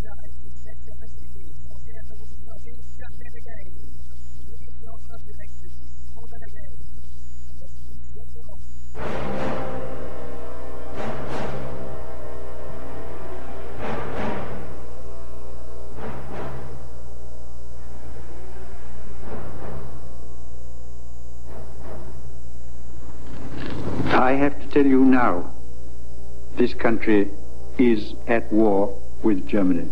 I have to tell you now, this country is at war with Germany.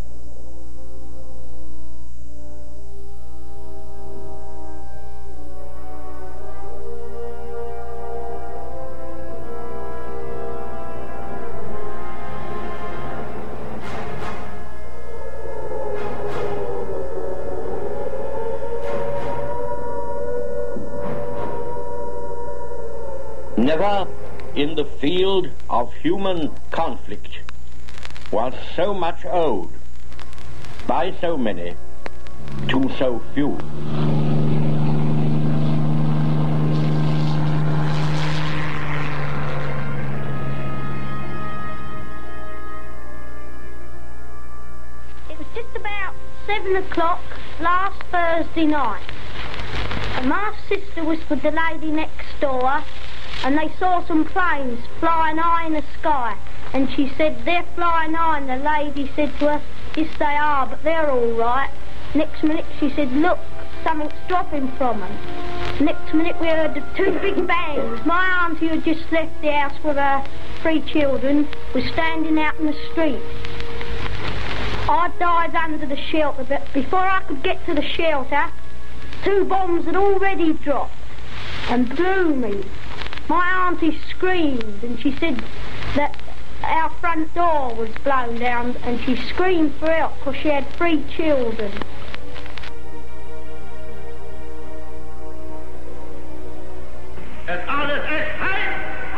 Never in the field of human conflict was so much owed by so many to so few. It was just about 7 o'clock last Thursday night, and my sister was with the lady next door, and they saw some planes flying high in the sky, and she said, "They're flying high," and the lady said to her, "Yes, they are, but they're all right." Next minute she said, "Look, something's dropping from them." Next minute we heard the 2 big bangs. My auntie, who had just left the house with her 3 children, was standing out in the street. I dived under the shelter, but before I could get to the shelter, 2 bombs had already dropped and blew me. My auntie screamed, and she said that our front door was blown down, and she screamed for help because she had 3 children. Ist alles echt heiß?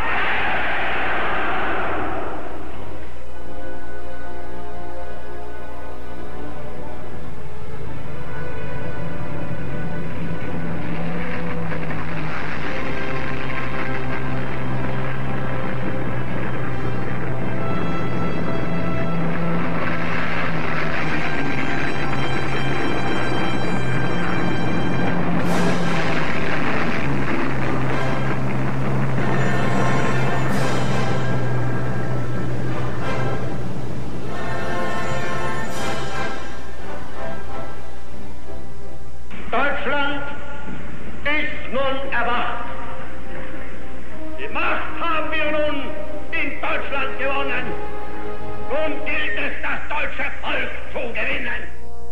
Deutschland ist nun erwacht. Die Macht haben wir nun in Deutschland gewonnen. Nun gilt es, das deutsche Volk zu gewinnen.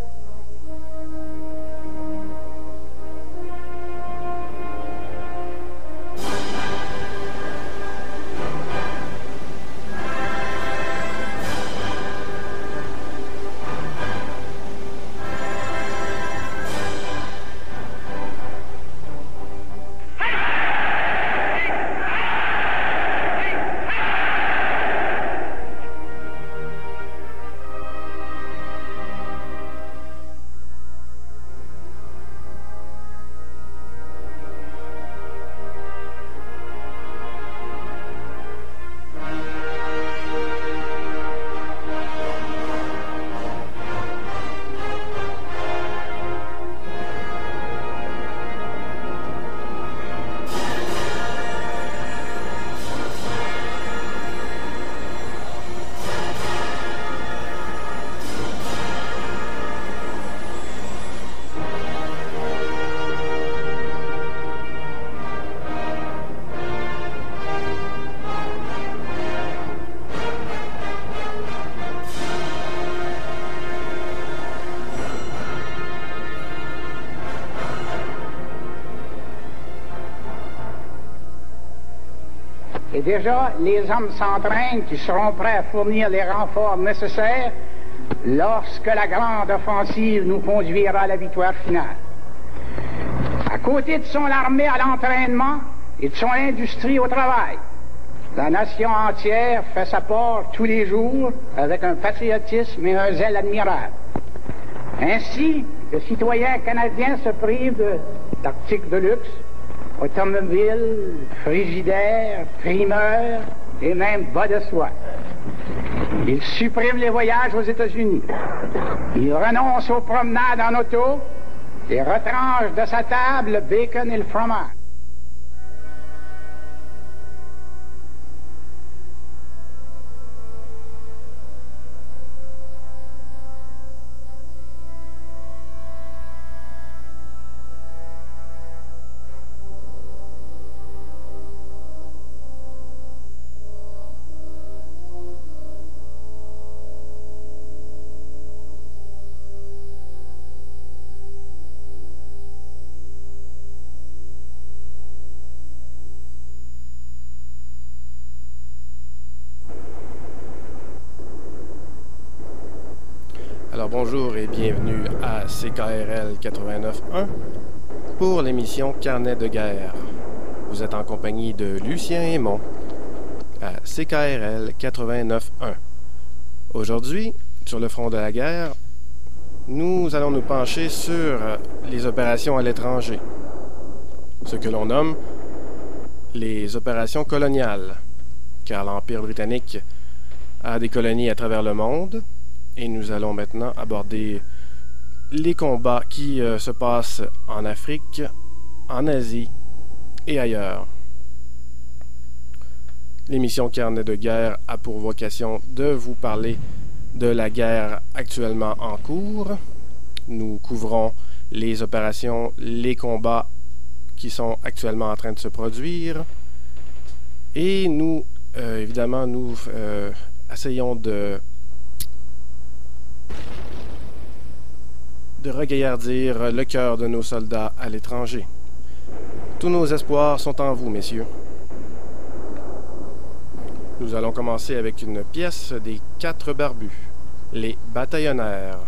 Et déjà, les hommes s'entraînent qui seront prêts à fournir les renforts nécessaires lorsque la grande offensive nous conduira à la victoire finale. À côté de son armée à l'entraînement et de son industrie au travail, la nation entière fait sa part tous les jours avec un patriotisme et un zèle admirable. Ainsi, le citoyen canadien se prive d'articles de luxe, automobiles, frigidaires, primeurs et même bas de soie. Il supprime les voyages aux États-Unis. Il renonce aux promenades en auto et retranche de sa table le bacon et le fromage. Alors bonjour et bienvenue à CKRL 89.1 pour l'émission Carnet de guerre. Vous êtes en compagnie de Lucien Aymon à CKRL 89.1. Aujourd'hui, sur le front de la guerre, nous allons nous pencher sur les opérations à l'étranger, ce que l'on nomme les opérations coloniales, car l'Empire britannique a des colonies à travers le monde. Et nous allons maintenant aborder les combats qui se passent en Afrique, en Asie et ailleurs. L'émission Carnet de guerre a pour vocation de vous parler de la guerre actuellement en cours. Nous couvrons les opérations, les combats qui sont actuellement en train de se produire. Et nous, évidemment, nous essayons de regaillardir le cœur de nos soldats à l'étranger. Tous nos espoirs sont en vous, messieurs. Nous allons commencer avec une pièce des 4 barbus, les bataillonnaires.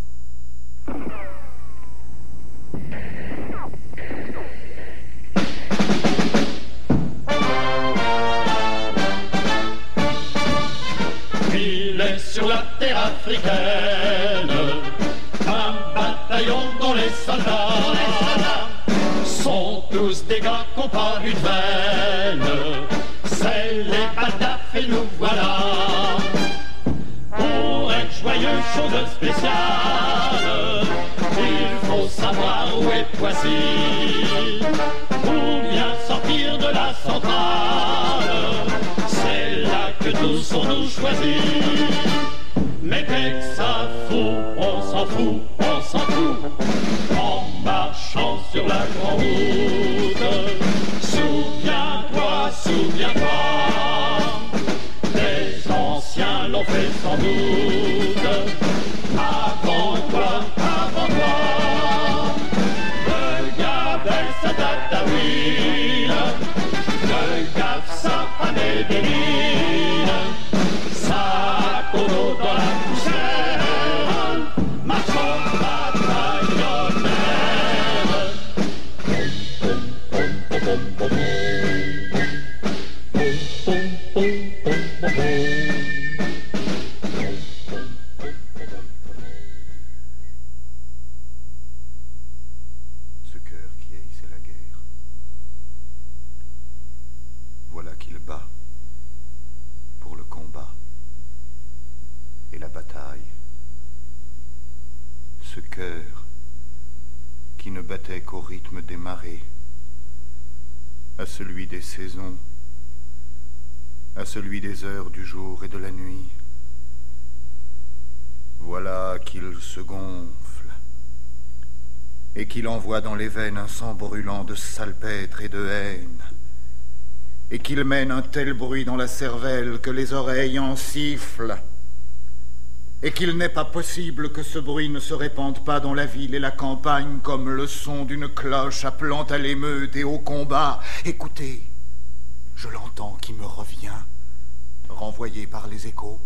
Il est sur la terre africaine un bataillon dont les soldats sont tous des gars qui n'ont pas eu de veine. C'est les Badaf et nous voilà. Pour être joyeux, chose spéciale, il faut savoir où est Poissy. Pour bien sortir de la centrale, c'est là que tous on nous choisit. Mais dès que ça fout, on s'en fout, on s'en fout. En marchant sur la grande route, souviens-toi, souviens-toi. Les anciens l'ont fait sans doute. Avant toi, avant toi. Le Gabès à Tataouine, le Gafsa à Medellin. Ça cono dans la poussière, marchant bataillonnaire. Ce cœur qui haïssait la guerre, voilà qu'il bat pour le combat et la bataille. Ce cœur qui ne battait qu'au rythme des marées, à celui des saisons, à celui des heures du jour et de la nuit. Voilà qu'il se gonfle et qu'il envoie dans les veines un sang brûlant de salpêtre et de haine, et qu'il mène un tel bruit dans la cervelle que les oreilles en sifflent, et qu'il n'est pas possible que ce bruit ne se répande pas dans la ville et la campagne comme le son d'une cloche appelant à l'émeute et au combat. Écoutez, je l'entends qui me revient, renvoyé par les échos.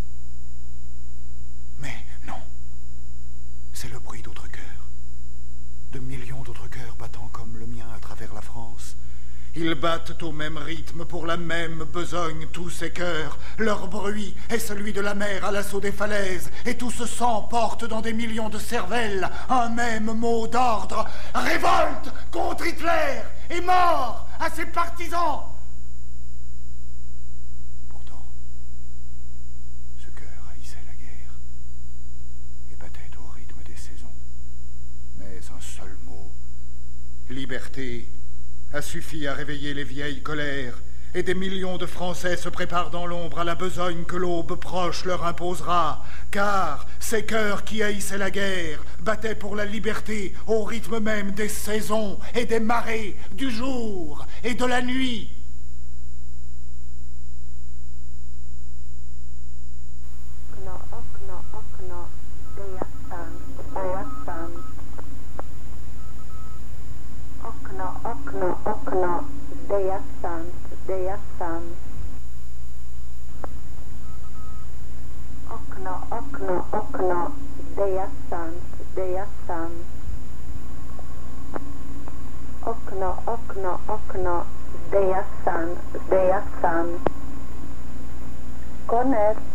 Mais non, c'est le bruit d'autres cœurs, de millions d'autres cœurs battant comme le mien à travers la France. Ils battent au même rythme pour la même besogne, tous ces cœurs. Leur bruit est celui de la mer à l'assaut des falaises, et tout ce sang porte dans des millions de cervelles un même mot d'ordre: révolte contre Hitler et mort à ses partisans. Pourtant, ce cœur un seul mot. Liberté a suffi à réveiller les vieilles colères, et des millions de Français se préparent dans l'ombre à la besogne que l'aube proche leur imposera, car ces cœurs qui haïssaient la guerre battaient pour la liberté au rythme même des saisons et des marées, du jour et de la nuit. Connect.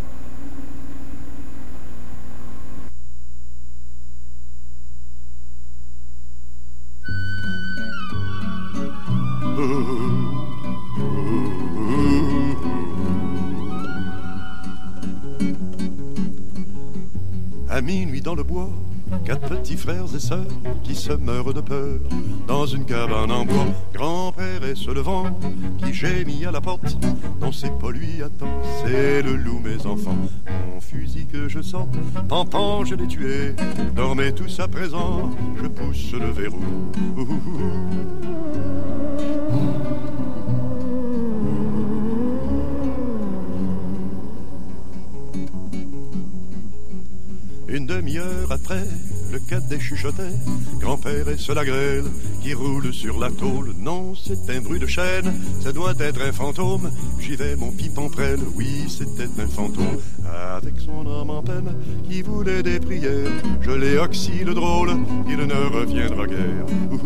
À minuit dans le bois, 4 petits frères et sœurs qui se meurent de peur dans une cabane en bois. Grand-père est se levant, qui gémit à la porte. Non, c'est pas lui, attends, c'est le loup, mes enfants. Mon fusil que je sors, Pampan, je l'ai tué. Dormez tous à présent, je pousse le verrou. Une demi-heure après, le cadet chuchotait. Grand-père est sur la grêle qui roule sur la tôle. Non, c'est un bruit de chaîne, ça doit être un fantôme. J'y vais, mon pipe en prêle, oui, c'était un fantôme. Avec son âme en peine qui voulait des prières, je l'ai oxy le drôle, il ne reviendra guère.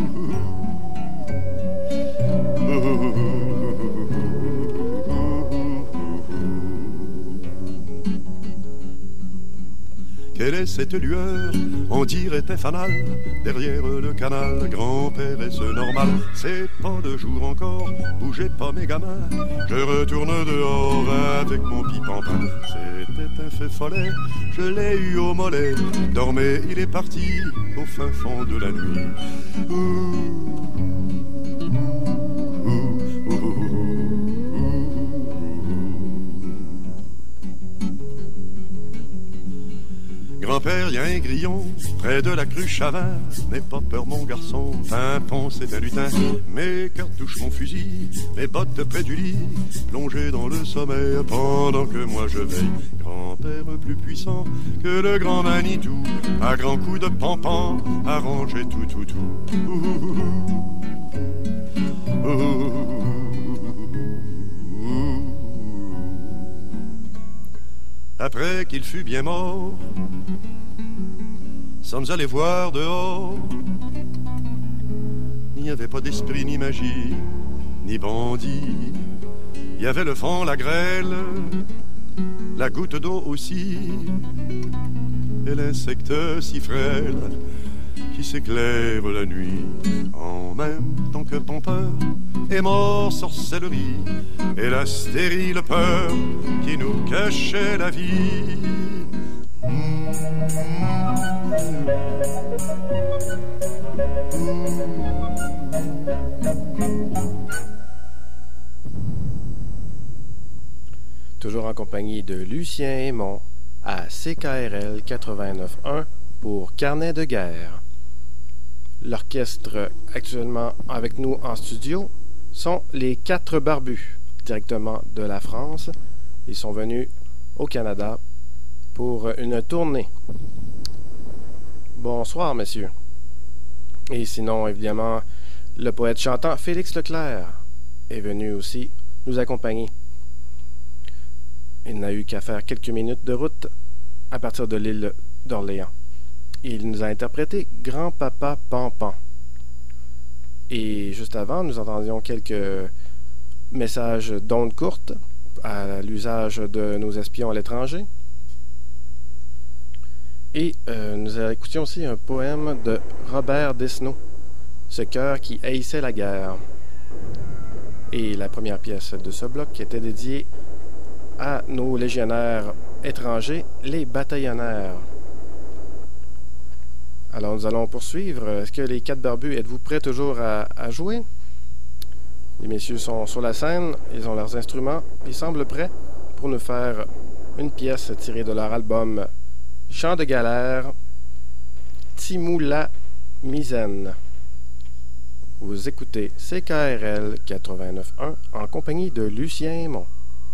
Quelle est cette lueur? On dirait un fanal derrière le canal. Grand-père est-ce normal? C'est pas le jour encore, bougez pas mes gamins. Je retourne dehors avec mon pipe en pain. C'était un fait follet, je l'ai eu au mollet. Dormez, il est parti au fin fond de la nuit. Grand-père, y a un grillon près de la cruche à vin. N'aie pas peur, mon garçon, Pimpon, c'est un lutin. Mes cartouches, mon fusil, mes bottes près du lit, plongées dans le sommeil pendant que moi je veille. Grand-père plus puissant que le grand Manitou, à grands coups de pampan, arrangé tout. Après qu'il fut bien mort, sommes allés voir dehors. Il n'y avait pas d'esprit ni magie, ni bandit. Il y avait le vent, la grêle, la goutte d'eau aussi, et l'insecte si frêle qui s'éclaire la nuit. En même temps que Pampeur est mort, sorcellerie, et la stérile peur qui nous cachait la vie. Toujours en compagnie de Lucien Aymon à CKRL 89.1 pour Carnet de guerre. L'orchestre actuellement avec nous en studio sont les 4 Barbus, directement de la France. Ils sont venus au Canada pour une tournée. Bonsoir, messieurs. Et sinon, évidemment, le poète chantant Félix Leclerc est venu aussi nous accompagner. Il n'a eu qu'à faire quelques minutes de route à partir de l'île d'Orléans. Il nous a interprété Grand-Papa Pampan. Et juste avant, nous entendions quelques messages d'ondes courtes à l'usage de nos espions à l'étranger. Et nous écoutions aussi un poème de Robert Desnos, Ce cœur qui haïssait la guerre. Et la première pièce de ce bloc était dédiée à nos légionnaires étrangers, les bataillonnaires. Alors, nous allons poursuivre. Est-ce que les 4 barbus, êtes-vous prêts toujours à jouer? Les messieurs sont sur la scène, ils ont leurs instruments, ils semblent prêts pour nous faire une pièce tirée de leur album Chant de galère, Timoula Mizen. Vous écoutez CKRL 89.1 en compagnie de Lucien Aymon.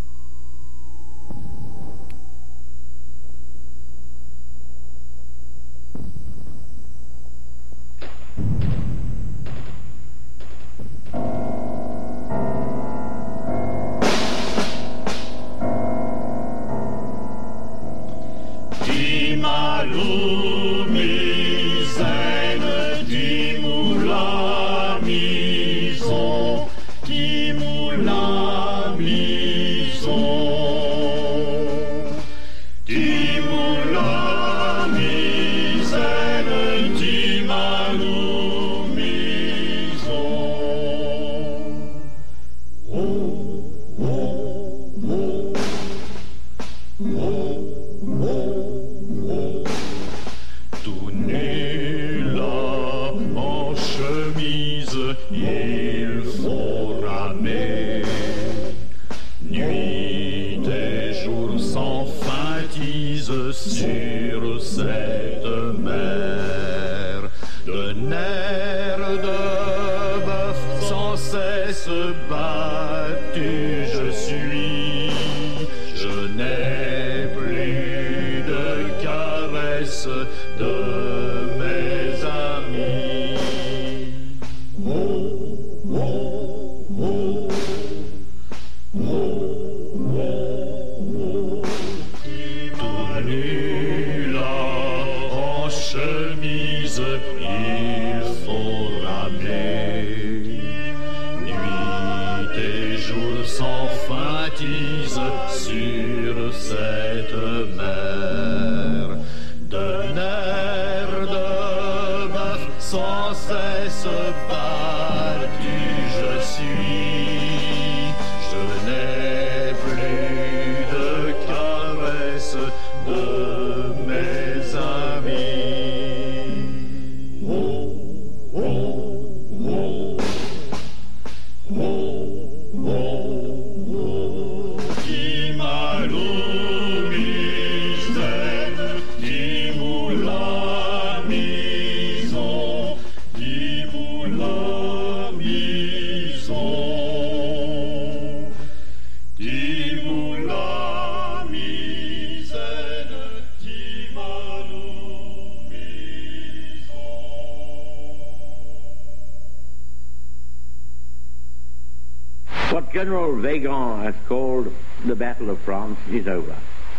What General Weygand has called the Battle of France is over.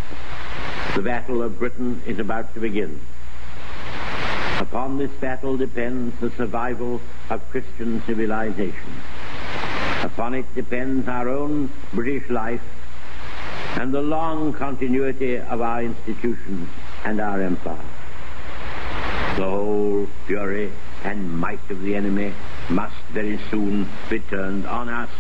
The Battle of Britain is about to begin. Upon this battle depends the survival of Christian civilization. Upon it depends our own British life and the long continuity of our institutions and our empire. The whole fury and might of the enemy must very soon be turned on us.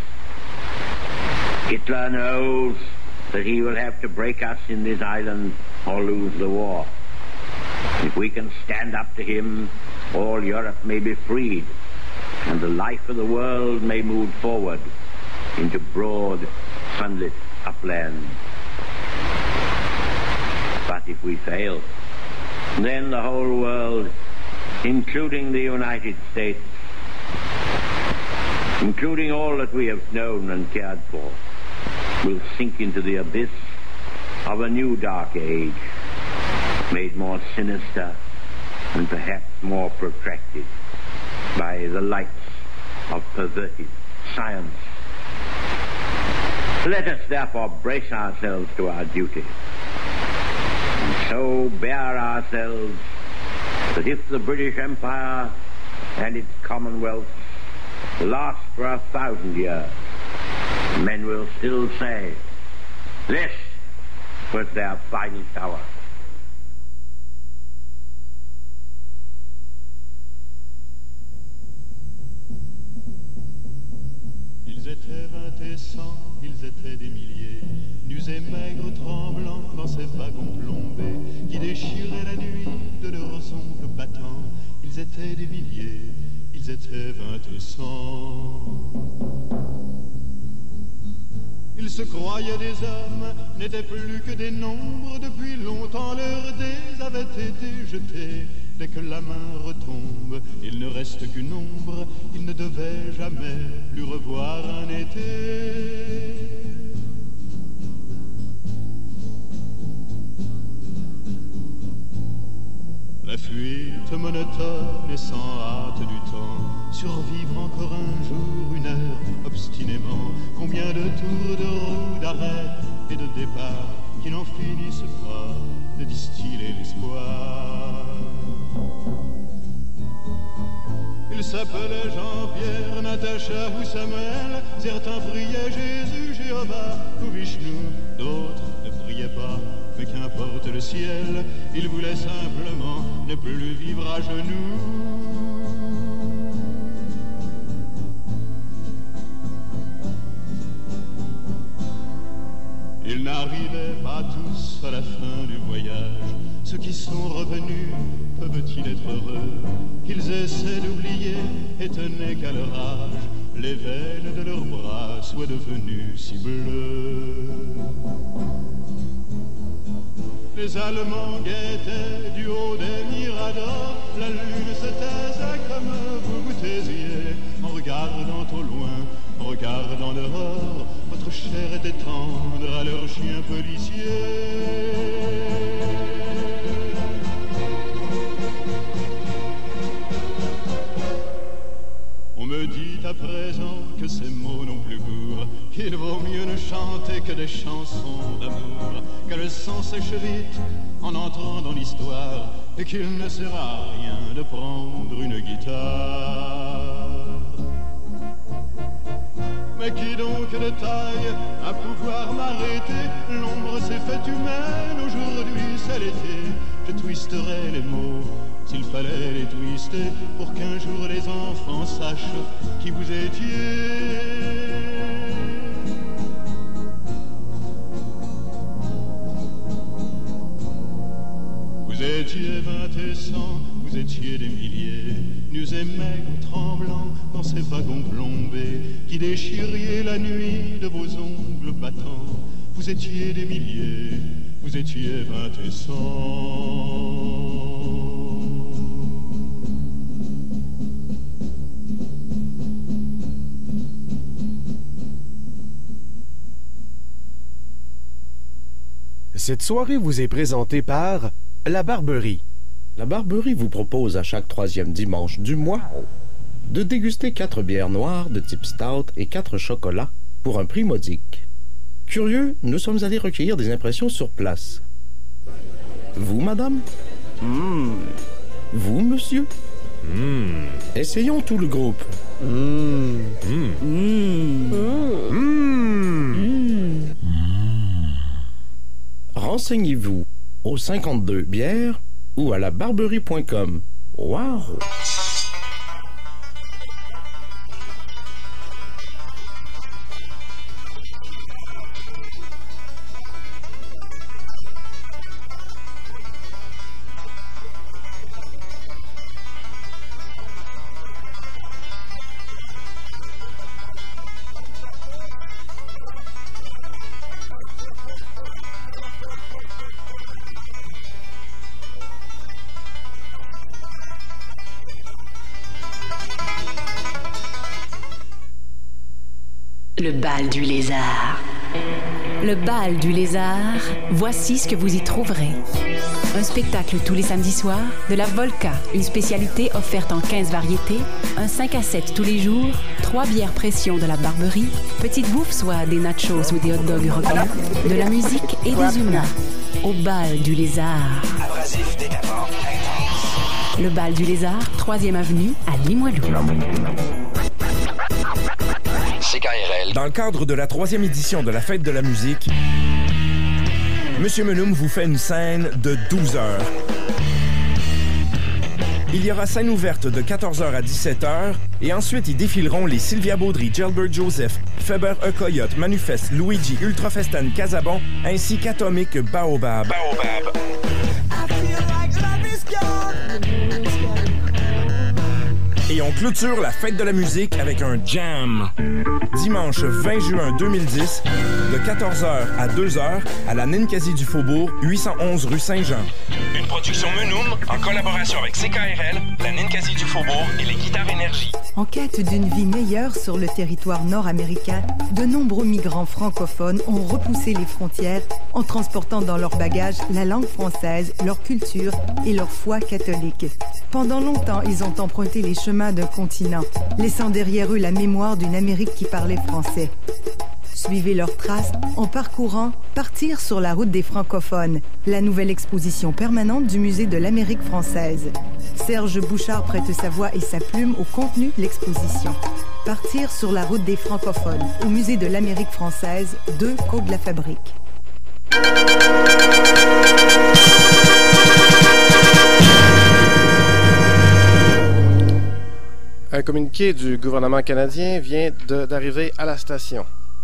Hitler knows that he will have to break us in this island or lose the war. If we can stand up to him, all Europe may be freed, and the life of the world may move forward into broad, sunlit uplands. But if we fail, then the whole world, including the United States, including all that we have known and cared for, will sink into the abyss of a new dark age, made more sinister and perhaps more protracted by the lights of perverted science. Let us therefore brace ourselves to our duty, and so bear ourselves that if the British Empire and its Commonwealth last for 1,000 years, men will still say, this was their finest hour. Ils étaient 20 et 100, ils étaient des milliers, nus et maigres, tremblants dans ces wagons plombés, qui déchiraient la nuit de leurs ongles battants, Ils étaient des milliers, ils étaient 20 et 100. Ils se croyaient des hommes, n'étaient plus que des nombres. Depuis longtemps leurs dés avaient été jetés. Dès que la main retombe, il ne reste qu'une ombre. Ils ne devaient jamais plus revoir un été. La fuite monotone et sans hâte du temps, survivre encore un jour, une heure, obstinément. Combien de tours de roue, d'arrêt et de départ qui n'en finissent pas de distiller l'espoir. Ils s'appelaient Jean-Pierre, Natacha ou Samuel. Certains priaient Jésus, Jéhovah ou Vishnu, d'autres ne priaient pas. Mais qu'importe le ciel, il voulait simplement ne plus vivre à genoux. Ils n'arrivaient pas tous à la fin du voyage. Ceux qui sont revenus, peuvent-ils être heureux? Qu'ils essaient d'oublier, étonnés qu'à leur âge, les veines de leurs bras soient devenues si bleues. Les Allemands guettaient du haut des miradors. La lune se taisait comme vous vous taisiez. En regardant au loin, en regardant dehors, votre chair était tendre à leurs chiens policiers. On me dit à présent que ces mots n'ont plus cours, qu'il vaut mieux ne chanter que des chansons d'amour, que le sang sèche vite en entrant dans l'histoire, et qu'il ne sert à rien de prendre une guitare. Mais qui donc de taille à pouvoir m'arrêter? L'ombre s'est faite humaine, aujourd'hui c'est l'été. Je twisterai les mots s'il fallait les twister, pour qu'un jour les enfants sachent qui vous étiez. Vous étiez 20 et 100, vous étiez des milliers, nus et maigres, tremblants dans ces wagons plombés, qui déchiriez la nuit de vos ongles battants. Vous étiez des milliers, vous étiez 20 et 100. Cette soirée vous est présentée par La Barberie. La Barberie vous propose à chaque 3e dimanche du mois de déguster 4 bières noires de type stout et 4 chocolats pour un prix modique. Curieux, nous sommes allés recueillir des impressions sur place. Vous, madame? Vous, monsieur? Essayons tout le groupe. Renseignez-vous au 52 bières ou à labarberie.com. Wow! Le bal du lézard. Le bal du lézard, voici ce que vous y trouverez. Un spectacle tous les samedis soirs, de la Volca, une spécialité offerte en 15 variétés, un 5 à 7 tous les jours, 3 bières pression de la Barberie, petite bouffe soit des nachos ou des hot dogs roquins, de la musique et des humains. Au bal du lézard. Abrasif, décapant, intense. Le bal du lézard, 3e avenue à Limoilou. CKRL. Dans le cadre de la 3e édition de la Fête de la musique, Monsieur Melum vous fait une scène de 12 heures. Il y aura scène ouverte de 14h à 17h et ensuite y défileront les Sylvia Baudry, Gilbert Joseph, Faber E. Coyote, Manufest, Luigi, Ultrafestan, Casabon ainsi qu'Atomic Baobab. On clôture la fête de la musique avec un jam. Dimanche 20 juin 2010, de 14h à 2h, à la Ninkasi du Faubourg, 811 rue Saint-Jean. Une production Menoum en collaboration avec CKRL, la Ninkasi du Faubourg et les Guitares Énergie. En quête d'une vie meilleure sur le territoire nord-américain, de nombreux migrants francophones ont repoussé les frontières en transportant dans leur bagage la langue française, leur culture et leur foi catholique. Pendant longtemps, ils ont emprunté les chemins d'un continent, laissant derrière eux la mémoire d'une Amérique qui parlait français. Suivez leurs traces en parcourant Partir sur la route des francophones, la nouvelle exposition permanente du Musée de l'Amérique française. Serge Bouchard prête sa voix et sa plume au contenu de l'exposition. Partir sur la route des francophones, au Musée de l'Amérique française, 2 Côte de la Fabrique. Un communiqué du gouvernement canadien vient d'arriver à la station.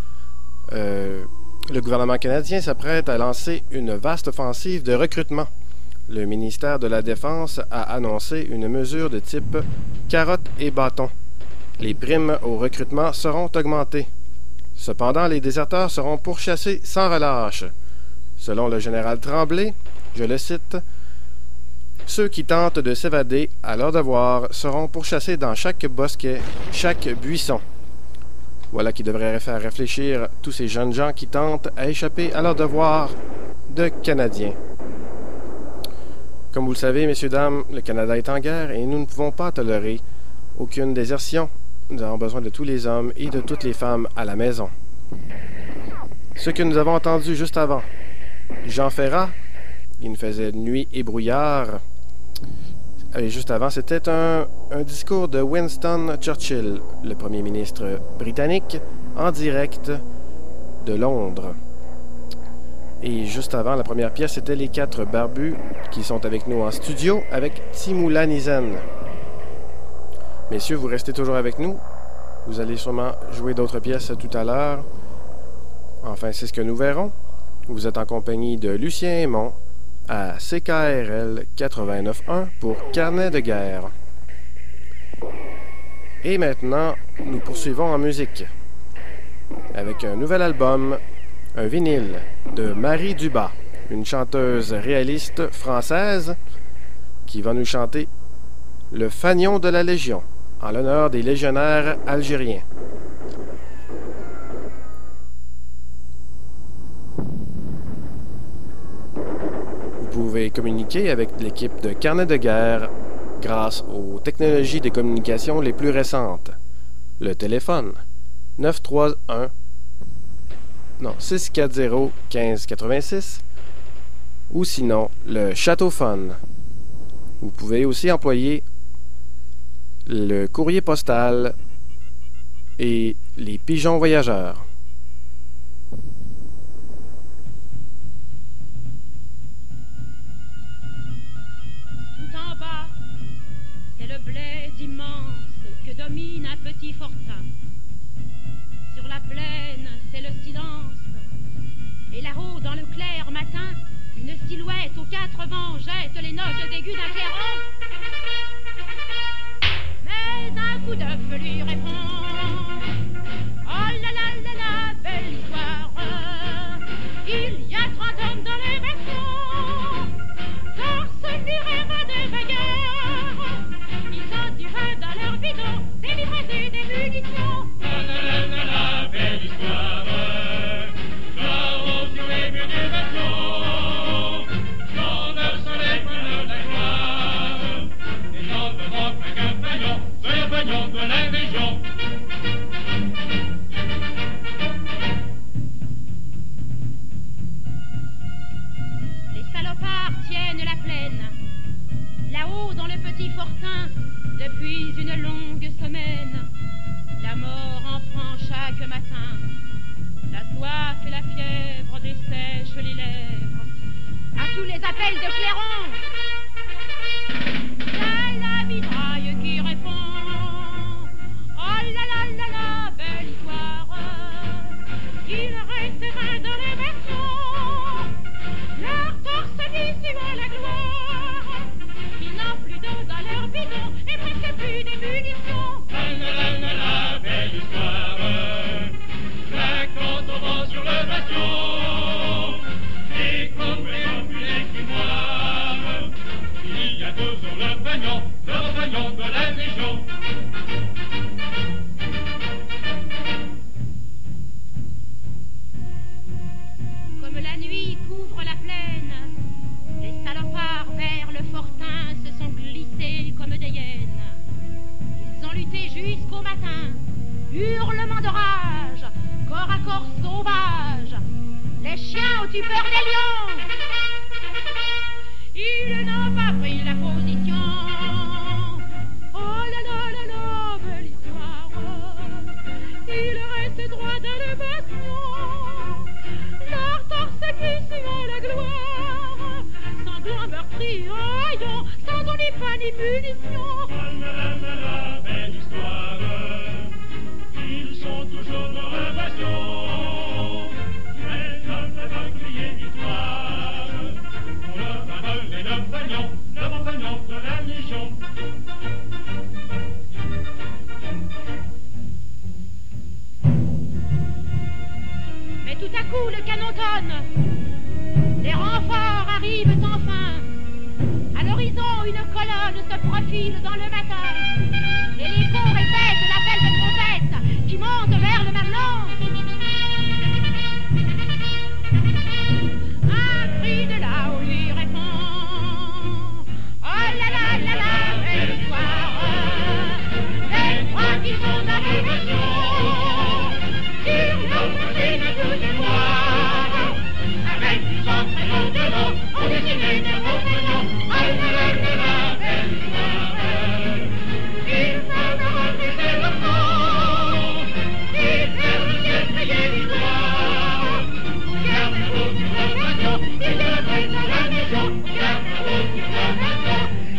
Le gouvernement canadien s'apprête à lancer une vaste offensive de recrutement. Le ministère de la Défense a annoncé une mesure de type carotte et bâton. Les primes au recrutement seront augmentées. Cependant, les déserteurs seront pourchassés sans relâche. Selon le général Tremblay, je le cite, « Ceux qui tentent de s'évader à leur devoir seront pourchassés dans chaque bosquet, chaque buisson. » Voilà qui devrait faire réfléchir tous ces jeunes gens qui tentent à échapper à leur devoir de Canadiens. Comme vous le savez, messieurs, dames, le Canada est en guerre et nous ne pouvons pas tolérer aucune désertion. Nous avons besoin de tous les hommes et de toutes les femmes à la maison. Ce que nous avons entendu juste avant, Jean Ferrat, il nous faisait nuit et brouillard. Et juste avant, c'était un discours de Winston Churchill, le premier ministre britannique, en direct de Londres. Et juste avant, la première pièce, c'était les 4 barbus qui sont avec nous en studio avec Timoula Nizen. Messieurs, vous restez toujours avec nous. Vous allez sûrement jouer d'autres pièces tout à l'heure. Enfin, c'est ce que nous verrons. Vous êtes en compagnie de Lucien Aymon à CKRL 89.1 pour Carnet de guerre. Et maintenant, nous poursuivons en musique avec un nouvel album, un vinyle de Marie Dubas, une chanteuse réaliste française qui va nous chanter Le Fanion de la Légion en l'honneur des légionnaires algériens. Vous pouvez communiquer avec l'équipe de Carnet de guerre grâce aux technologies de communication les plus récentes. Le téléphone 640-1586 ou sinon le châteauphone. Vous pouvez aussi employer le courrier postal et les pigeons voyageurs. Tout en bas, c'est le bled immense que domine un petit fortin. Sur la plaine, c'est le silence. Et là-haut, dans le clair matin, une silhouette aux 4 vents jette les notes aiguës d'un clairon. Mais un coup d'œuf lui répond. Oh là là là là, belle histoire. Il y a 30 hommes dans les vaisseaux. Torse nu rêve de bagarre. Ils ont du vin dans leur bidon, des livres et des munitions. La la la la la, belle histoire. Là-haut sur les murs du vaisseau, j'en ai sur les coins de la gloire. Et j'en me moque un compagnon, le compagnon de la Légion. Les salopards tiennent la plaine. Là-haut dans le petit fortin, depuis une longue semaine, la mort en prend chaque matin. La soif et la fièvre dessèchent les lèvres à tous les appels de clairon. Y'a la mitraille qui répond. Oh là là là là, belle histoire. Il restera dans les berceaux leur torse nu suivant la gloire. Ils n'ont plus d'eau dans leur bidon et presque plus de munitions. compagnons de la Légion. Comme la nuit couvre la plaine, les salopards vers le fortin se sont glissés comme des hyènes. Ils ont lutté jusqu'au matin, hurlement de rage, corps à corps sauvage. Les chiens ont eu peur des lions. Ils n'ont pas pris la position. Oh là là là là, belle histoire. Ils restent droits dans le bastion. Leur torse qui suivant la gloire. Sanglants meurtris, haillons, sans don ni pain ni munition. Oh là là là là, belle histoire. Ils sont toujours dans le bastion. Le compagnon de la Légion. Mais tout à coup le canon tonne. Les renforts arrivent enfin. À l'horizon une colonne se profile dans le matin. Et l'écho répète l'appel de trompette qui monte vers le Mamelon. Un cri de là-haut lui répond. Oh là là là là, belle histoire. Les trois qui sont dans les vaisseaux, sur l'autre ligne tout noir, avec du sang très long de l'eau, on dessinait des beaux prénoms. Oh là là là là, belle histoire. Ils savent refuser leur nom, ils ferment le ciel crier l'histoire. Gardez-vous du compagnon, il est le prince de la Légion. Gardez-vous du compagnon.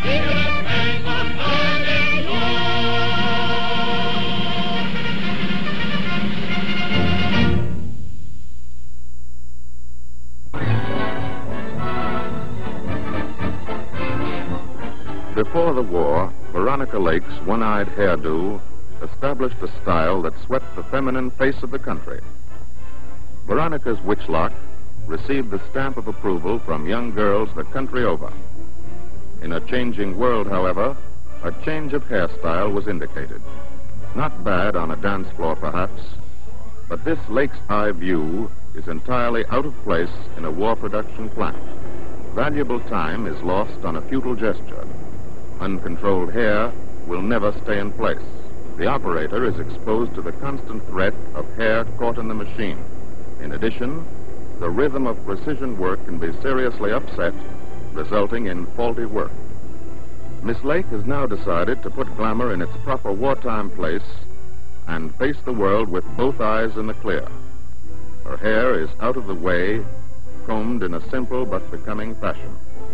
Before the war, Veronica Lake's one-eyed hairdo established a style that swept the feminine face of the country. Veronica's witchlock received the stamp of approval from young girls the country over. In a changing world, however, a change of hairstyle was indicated. Not bad on a dance floor, perhaps, but this lake's eye view is entirely out of place in a war production plant. Valuable time is lost on a futile gesture. Uncontrolled hair will never stay in place. The operator is exposed to the constant threat of hair caught in the machine. In addition, the rhythm of precision work can be seriously upset, resulting in faulty work. Miss Lake has now decided to put glamour in its proper wartime place and face the world with both eyes in the clear. Her hair is out of the way, combed in a simple but becoming fashion.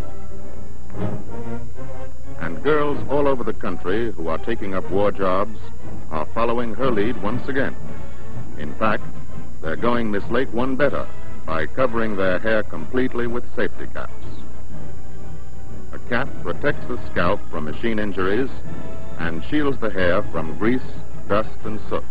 And girls all over the country who are taking up war jobs are following her lead once again. In fact, they're going Miss Lake one better by covering their hair completely with safety caps. A cap protects the scalp from machine injuries and shields the hair from grease, dust, and soot.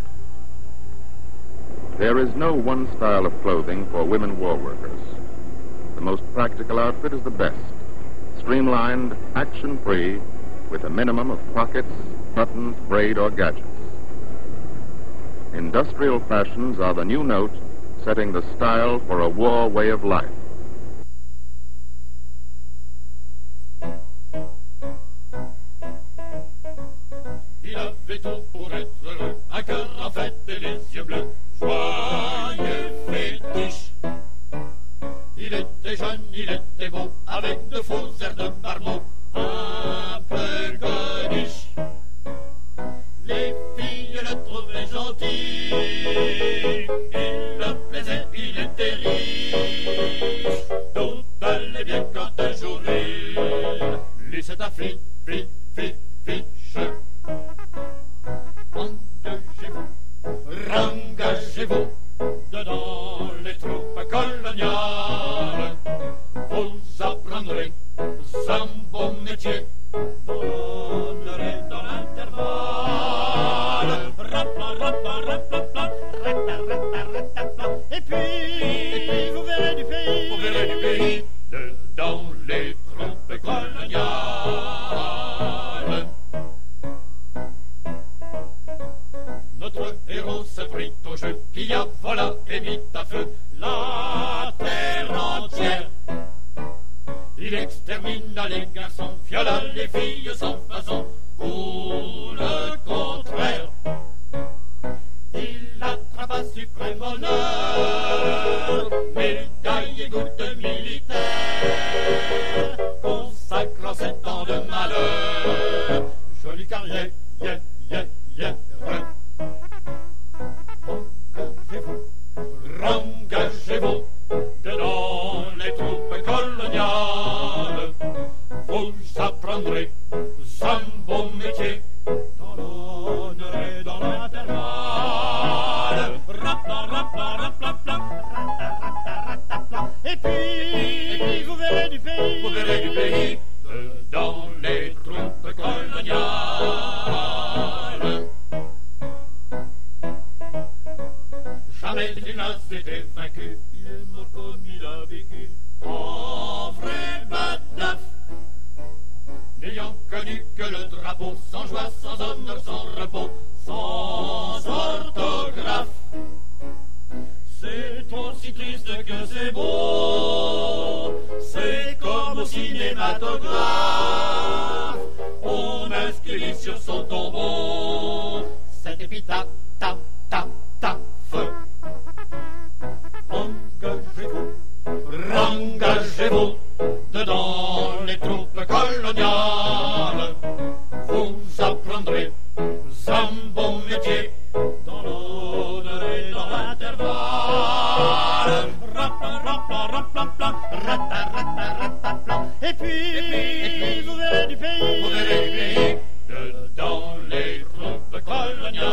There is no one style of clothing for women war workers. The most practical outfit is the best. Streamlined, action-free, with a minimum of pockets, buttons, braid, or gadgets. Industrial fashions are the new note, setting the style for a war way of life. Il avait tout pour être heureux, un cœur en fête et les yeux bleus, joyeux fétiche. Il était jeune, il était beau, avec de faux airs de marmot, un peu godiche. Les filles le trouvaient gentil, il leur plaisait, il était riche. Tout allait bien quand un jour il lui c'est un fiche. Engagez-vous dedans les troupes coloniales. Vous apprendrez un bon métier, donnerez dans l'intervalle. Rapla, rapla, rapla, rapla, rata, rata, rata, rata. Et puis vous verrez du pays. Vous verrez du pays dedans les troupes coloniales. termine les garçons, viola les filles sans façon, ou le contraire. Il attrapa suprême honneur, médaille et goutte militaire, consacrant 7 ans de malheur. Jolie carrière, yeah, yeah, yeah. Engagez-vous dedans les troupes coloniales. Vous apprendrez un beau métier dans l'honneur et dans l'intervalle. Rapla, rapla, rapla, rapla, rapla. Et puis vous verrez du pays, dans les troupes coloniales. Jamais il n'a été vaincu, il est mort comme il a vécu, en vrai badaf, n'ayant connu que le drapeau, sans joie, sans honneur, sans repos, sans orthographe. C'est aussi triste que c'est beau, c'est comme au cinématographe, on inscrit sur son tombeau cet épitaphe, tap, tap, tap, feu. Engagez-vous dedans les troupes coloniales. Vous apprendrez un bon métier dans l'honneur et dans l'intervalle. Rapla, rapla, rapla, rapla, rata, rata, rata, pla. Et puis vous verrez du pays, dedans les troupes coloniales.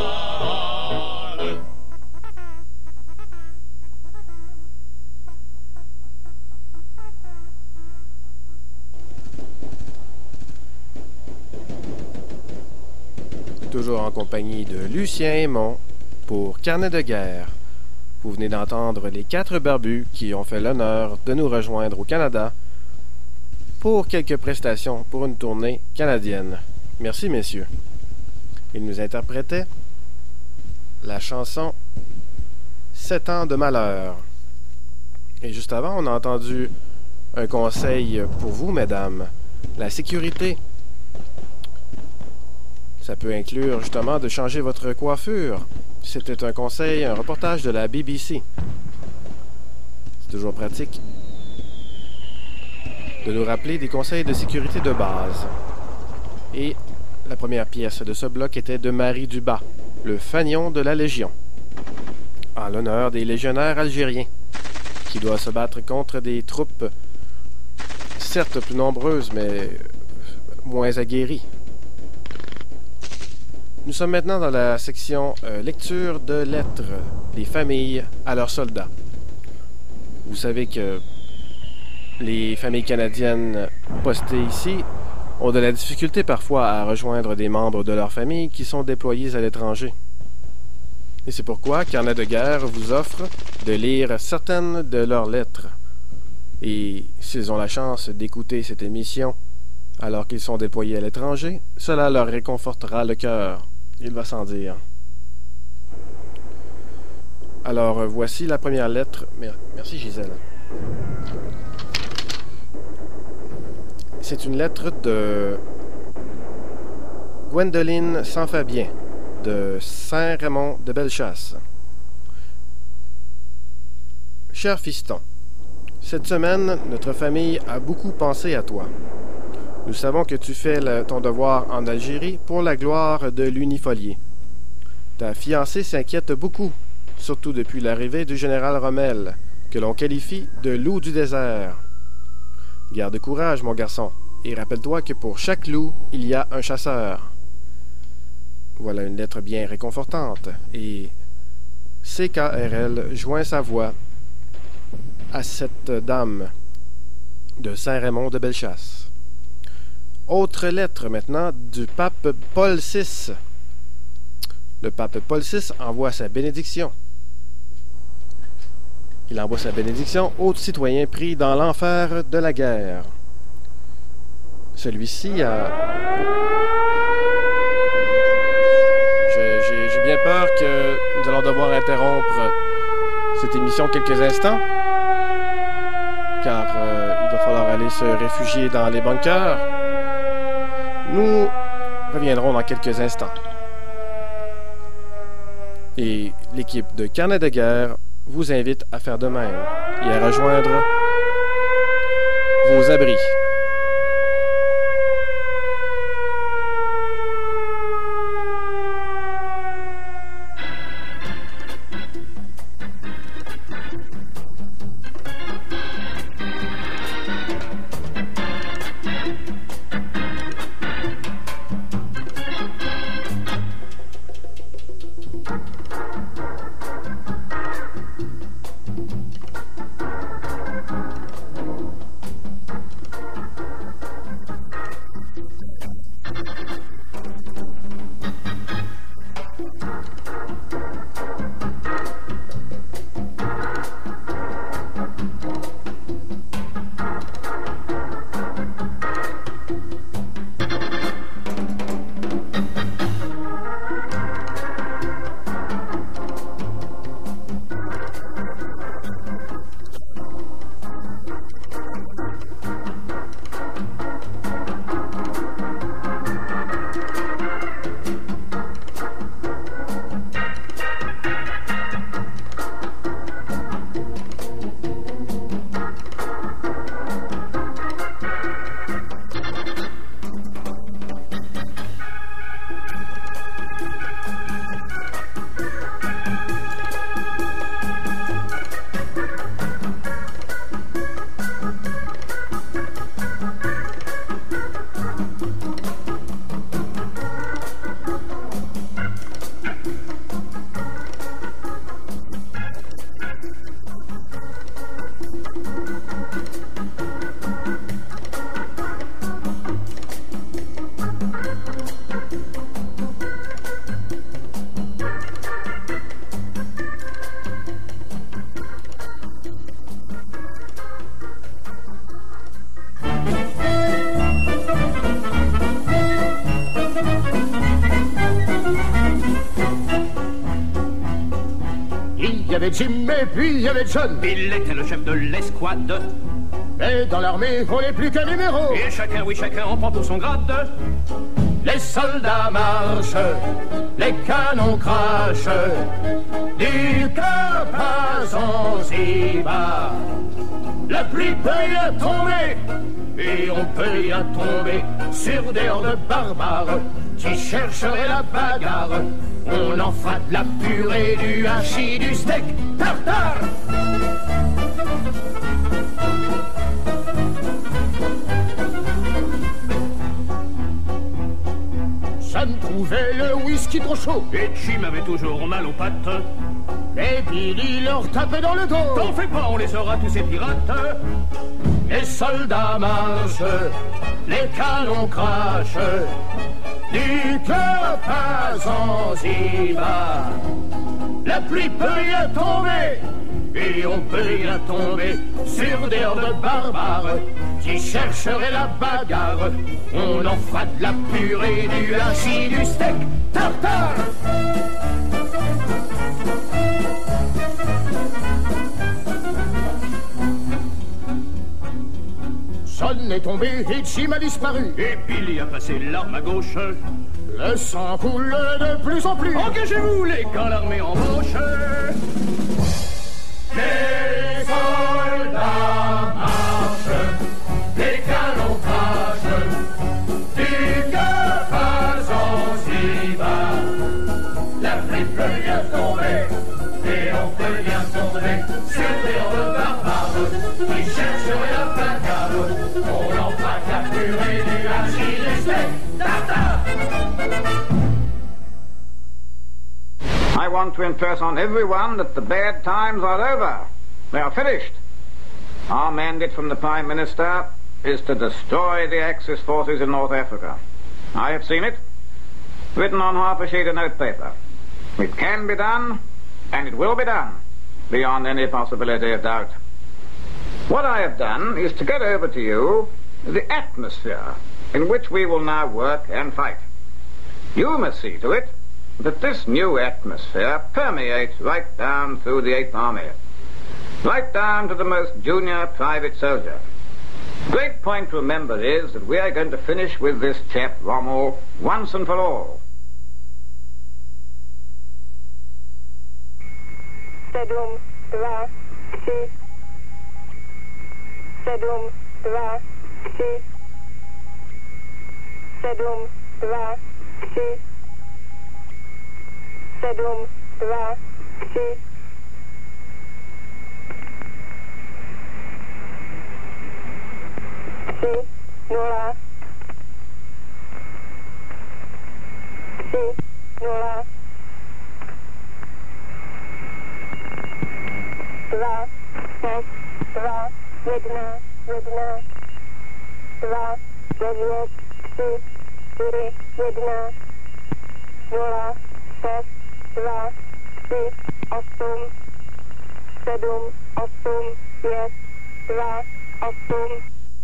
Toujours en compagnie de Lucien Aymon pour Carnet de guerre. Vous venez d'entendre les 4 barbus qui ont fait l'honneur de nous rejoindre au Canada pour quelques prestations pour une tournée canadienne. Merci, messieurs. Ils nous interprétaient la chanson 7 ans de malheur. Et juste avant, on a entendu un conseil pour vous, mesdames. La sécurité. Ça peut inclure justement de changer votre coiffure. C'était un conseil, un reportage de la BBC. C'est toujours pratique de nous rappeler des conseils de sécurité de base. Et la première pièce de ce bloc était de Marie Dubas, le fanion de la Légion, en l'honneur des légionnaires algériens, qui doivent se battre contre des troupes, certes plus nombreuses, mais moins aguerries. Nous sommes maintenant dans la section lecture de lettres des familles à leurs soldats. Vous savez que les familles canadiennes postées ici ont de la difficulté parfois à rejoindre des membres de leur famille qui sont déployés à l'étranger. Et c'est pourquoi Carnet de guerre vous offre de lire certaines de leurs lettres. Et s'ils ont la chance d'écouter cette émission alors qu'ils sont déployés à l'étranger, cela leur réconfortera le cœur. Il va sans dire. Alors, voici la première lettre. Merci, Gisèle. C'est une lettre de Gwendoline Sanfabien, de Saint-Raymond de Bellechasse. Cher fiston, cette semaine, notre famille a beaucoup pensé à toi. Nous savons que tu fais ton devoir en Algérie pour la gloire de l'unifolié. Ta fiancée s'inquiète beaucoup, surtout depuis l'arrivée du général Rommel, que l'on qualifie de loup du désert. Garde courage, mon garçon, et rappelle-toi que pour chaque loup, il y a un chasseur. Voilà une lettre bien réconfortante, et CKRL joint sa voix à cette dame de Saint-Raymond de Bellechasse. Autre lettre maintenant du pape Paul VI. Le pape Paul VI envoie sa bénédiction. Il envoie sa bénédiction aux citoyens pris dans l'enfer de la guerre. Celui-ci a... J'ai bien peur que nous allons devoir interrompre cette émission quelques instants, car il va falloir aller se réfugier dans les bunkers. Nous reviendrons dans quelques instants. Et l'équipe de Carnet de guerre vous invite à faire de même et à rejoindre vos abris. Il y avait Jim et puis il y avait John. Il était le chef de l'escouade. Et dans l'armée, on n'est plus qu'un numéro. Et chacun, oui, chacun en prend pour son grade. Les soldats marchent, les canons crachent, du Cap à Zanzibar. La pluie peut y tomber, et on peut y tomber sur des hordes barbares qui chercheraient la bagarre. On en fera de la purée, du hachis, du steak tartare. Sam trouvait le whisky trop chaud. Et Jim avait toujours mal aux pattes. Et Billy leur tapait dans le dos. T'en fais pas, on les aura tous ces pirates. Les soldats marchent, les canons crachent, du Cap à Zanzibar. La pluie peut y tomber, et on peut y tomber sur des hordes barbares qui chercheraient la bagarre. On en fera de la purée, du hachis, du steak tartare. John est tombé et Jim a disparu. Et Billy a passé l'arme à gauche. Le sang coule de plus en plus. Engagez-vous, les gars, l'armée embauche. Les soldats marchent, les canons crachent, du Cap à Zanzibar. La pluie peut bien tomber, et on peut bien tomber sur des hordes barbares qui chercheraient la bagarre. On en fera de la purée, du hachis, du steak tartare. I want to impress on everyone that the bad times are over. They are finished. Our mandate from the Prime Minister is to destroy the Axis forces in North Africa. I have seen it, written on half a sheet of notepaper. It can be done, and it will be done, beyond any possibility of doubt. What I have done is to get over to you the atmosphere in which we will now work and fight. You must see to it that this new atmosphere permeates right down through the 8th Army, right down to the most junior private soldier. Great point to remember is that we are going to finish with this chap, Rommel, once and for all. Sedm, dva, tři. Sedm, dva, tři. Sedm, dva, tři. Sedm, dva, tři. Tři, nula. Tři, nula. Dva, šest, dva, jedna, jedna. Dva, devět, tři, čtyři, jedna. Nula, šest, dva, tři, osm. Sedm, osm, pět, dva, osm.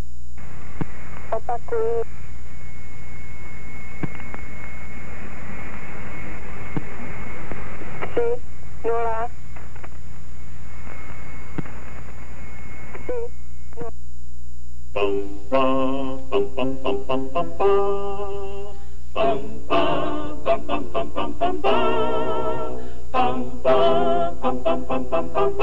Opakuji. Tři, nula. Tři, nula. Pam pam pam pam pam pam pam pam pam pam pam pam pam pam pam pam pam pam pam pam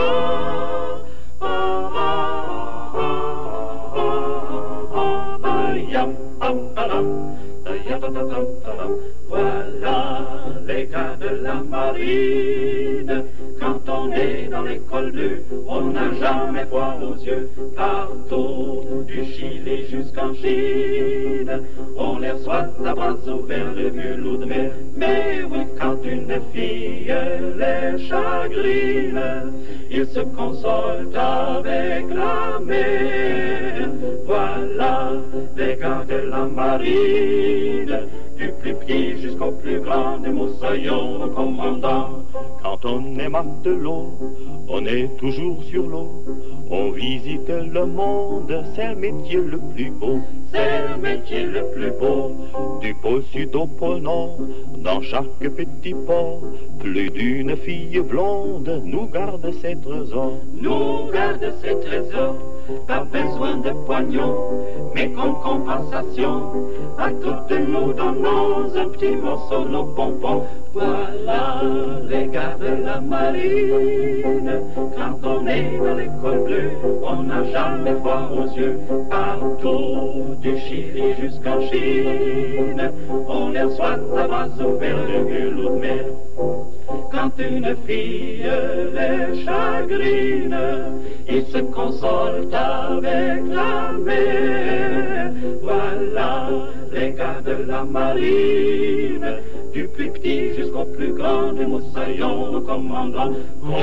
Voilà les gars de la marine. Quand on est dans l'école bleue, on n'a jamais froid aux yeux. Partout, du Chili jusqu'en Chine, on les reçoit à bras ouverts, le vieux loup de mer. Mais oui, quand une fille les chagrine, ils se consolent avec la mer. Voilà les gars de la marine, du plus petit jusqu'au plus grand, des moussaillons au commandant. Quand on est matelot, on est toujours sur l'eau. On visite le monde, c'est le métier le plus beau. C'est le métier le plus beau. Du pôle sud au pôle nord, dans chaque petit port, plus d'une fille blonde nous garde ses trésors. Nous garde ses trésors, pas besoin de poignons, mais comme compensation, à toutes nous donnons un petit morceau de nos pompons. Voilà les gars de la marine, quand on est dans l'école bleue, on n'a jamais froid aux yeux. Partout, du Chili jusqu'en Chine, on les reçoit à bras ouverts, le vieux loup de mer. Quand une fille les chagrine, ils se consolent avec la mer. Voilà les gars de la marine, du plus petit jusqu'au plus grand, des moussaillons au commandant.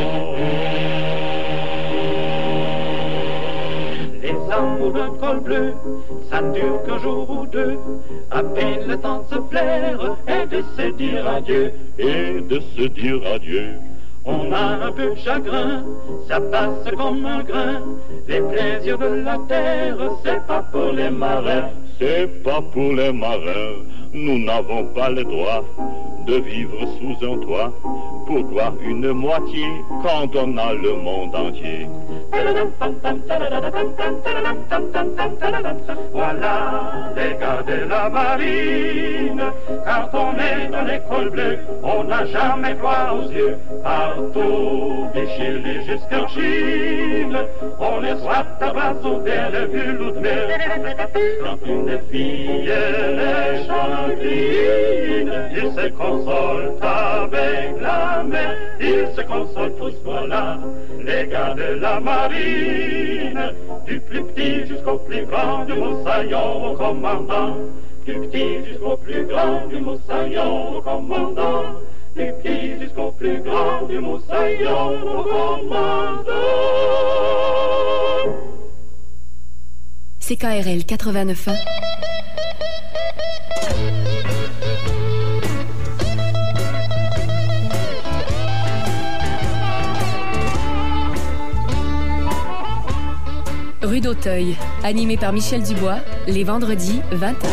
Les amours d'un col bleu, ça ne dure qu'un jour ou deux, à peine le temps de se plaire et de se dire adieu. Et de se dire adieu. On a un peu de chagrin, ça passe comme un grain. Les plaisirs de la terre, c'est pas pour les marins. C'est pas pour les marins, nous n'avons pas le droit de vivre sous un toit. Pourquoi une moitié quand on a le monde entier? Voilà les gars de la marine, quand on est dans l'école bleue, on n'a jamais froid aux yeux. Partout, du Chili jusqu'en Chine, on les soit à bras ouverts, le vieux loup de mer. Quand une fille les chagrine, ils se consolent avec la mer. Ils se consolent tous, voilà les gars de la marine, du plus petit jusqu'au plus grand, du moussaillon au commandant. Du petit jusqu'au plus grand, du moussaillon au commandant. Du petit jusqu'au plus grand, du moussaillon au commandant. CKRL 89.1. Rue d'Auteuil, animé par Michel Dubois, les vendredis 20h.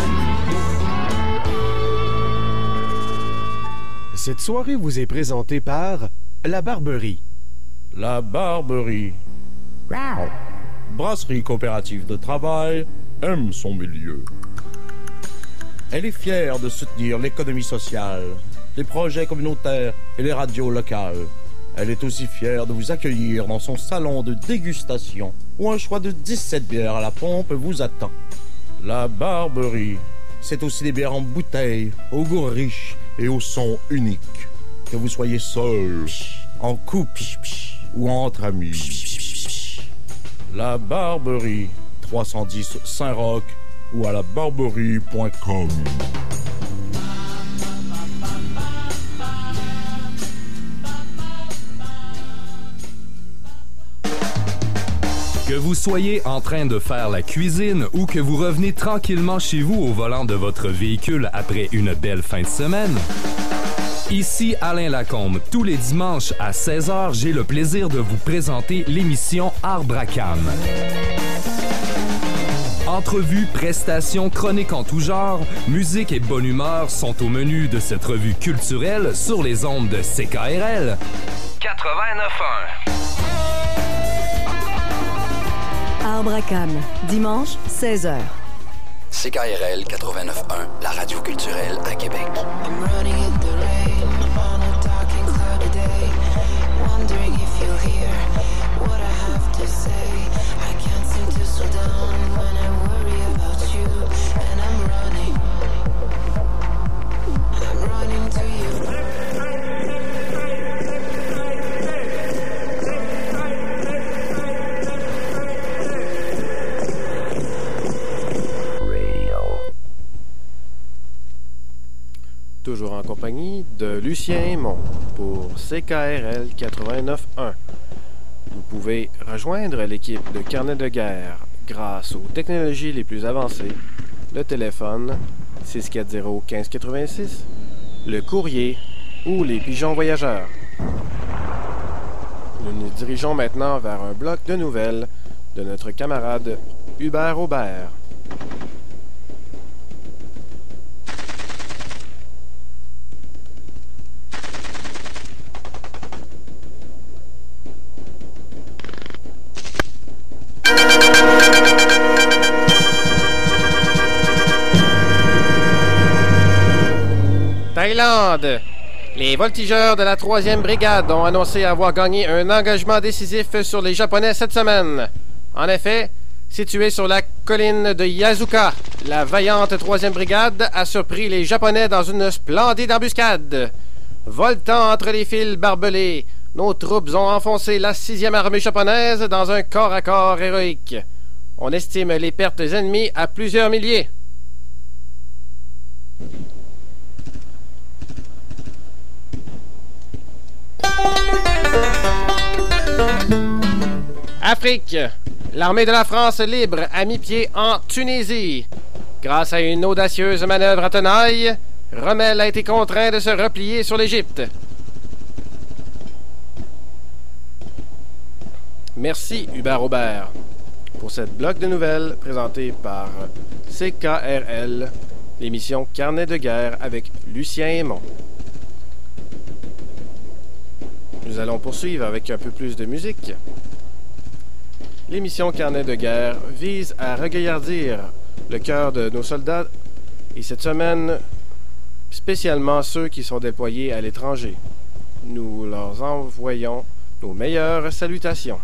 Cette soirée vous est présentée par La Barberie. La Barberie. Wow. Brasserie coopérative de travail aime son milieu. Elle est fière de soutenir l'économie sociale, les projets communautaires et les radios locales. Elle est aussi fière de vous accueillir dans son salon de dégustation où un choix de 17 bières à la pompe vous attend. La Barberie, c'est aussi des bières en bouteille, au goût riche et au son unique. Que vous soyez seul, en couple ou entre amis. La Barberie, 310 Saint-Roch ou à labarberie.com. Que vous soyez en train de faire la cuisine ou que vous revenez tranquillement chez vous au volant de votre véhicule après une belle fin de semaine, ici Alain Lacombe. Tous les dimanches à 16h, j'ai le plaisir de vous présenter l'émission Arbre à Cannes. Entrevues, prestations, chroniques en tout genre, musique et bonne humeur sont au menu de cette revue culturelle sur les ondes de CKRL 89.1. Arbre à Cannes, dimanche, 16h. CKRL 89.1, la radio culturelle à Québec. Toujours en compagnie de Lucien Aymon pour CKRL 89.1. Vous pouvez rejoindre l'équipe de Carnet de guerre grâce aux technologies les plus avancées, le téléphone 640-1586, le courrier ou les pigeons voyageurs. Nous nous dirigeons maintenant vers un bloc de nouvelles de notre camarade Hubert Aubert. Thaïlande. Les voltigeurs de la 3e brigade ont annoncé avoir gagné un engagement décisif sur les Japonais cette semaine. En effet, située sur la colline de Yasuka, la vaillante 3e brigade a surpris les Japonais dans une splendide embuscade. Voltant entre les fils barbelés, nos troupes ont enfoncé la 6e armée japonaise dans un corps-à-corps héroïque. On estime les pertes ennemies à plusieurs milliers. Afrique. L'armée de la France libre a mis pied en Tunisie. Grâce à une audacieuse manœuvre à tenaille, Rommel a été contraint de se replier sur l'Égypte. Merci Hubert Aubert pour cette bloc de nouvelles présentée par CKRL, l'émission Carnet de guerre avec Lucien Aymon. Nous allons poursuivre avec un peu plus de musique. L'émission Carnet de guerre vise à regaillardir le cœur de nos soldats et cette semaine, spécialement ceux qui sont déployés à l'étranger. Nous leur envoyons nos meilleures salutations.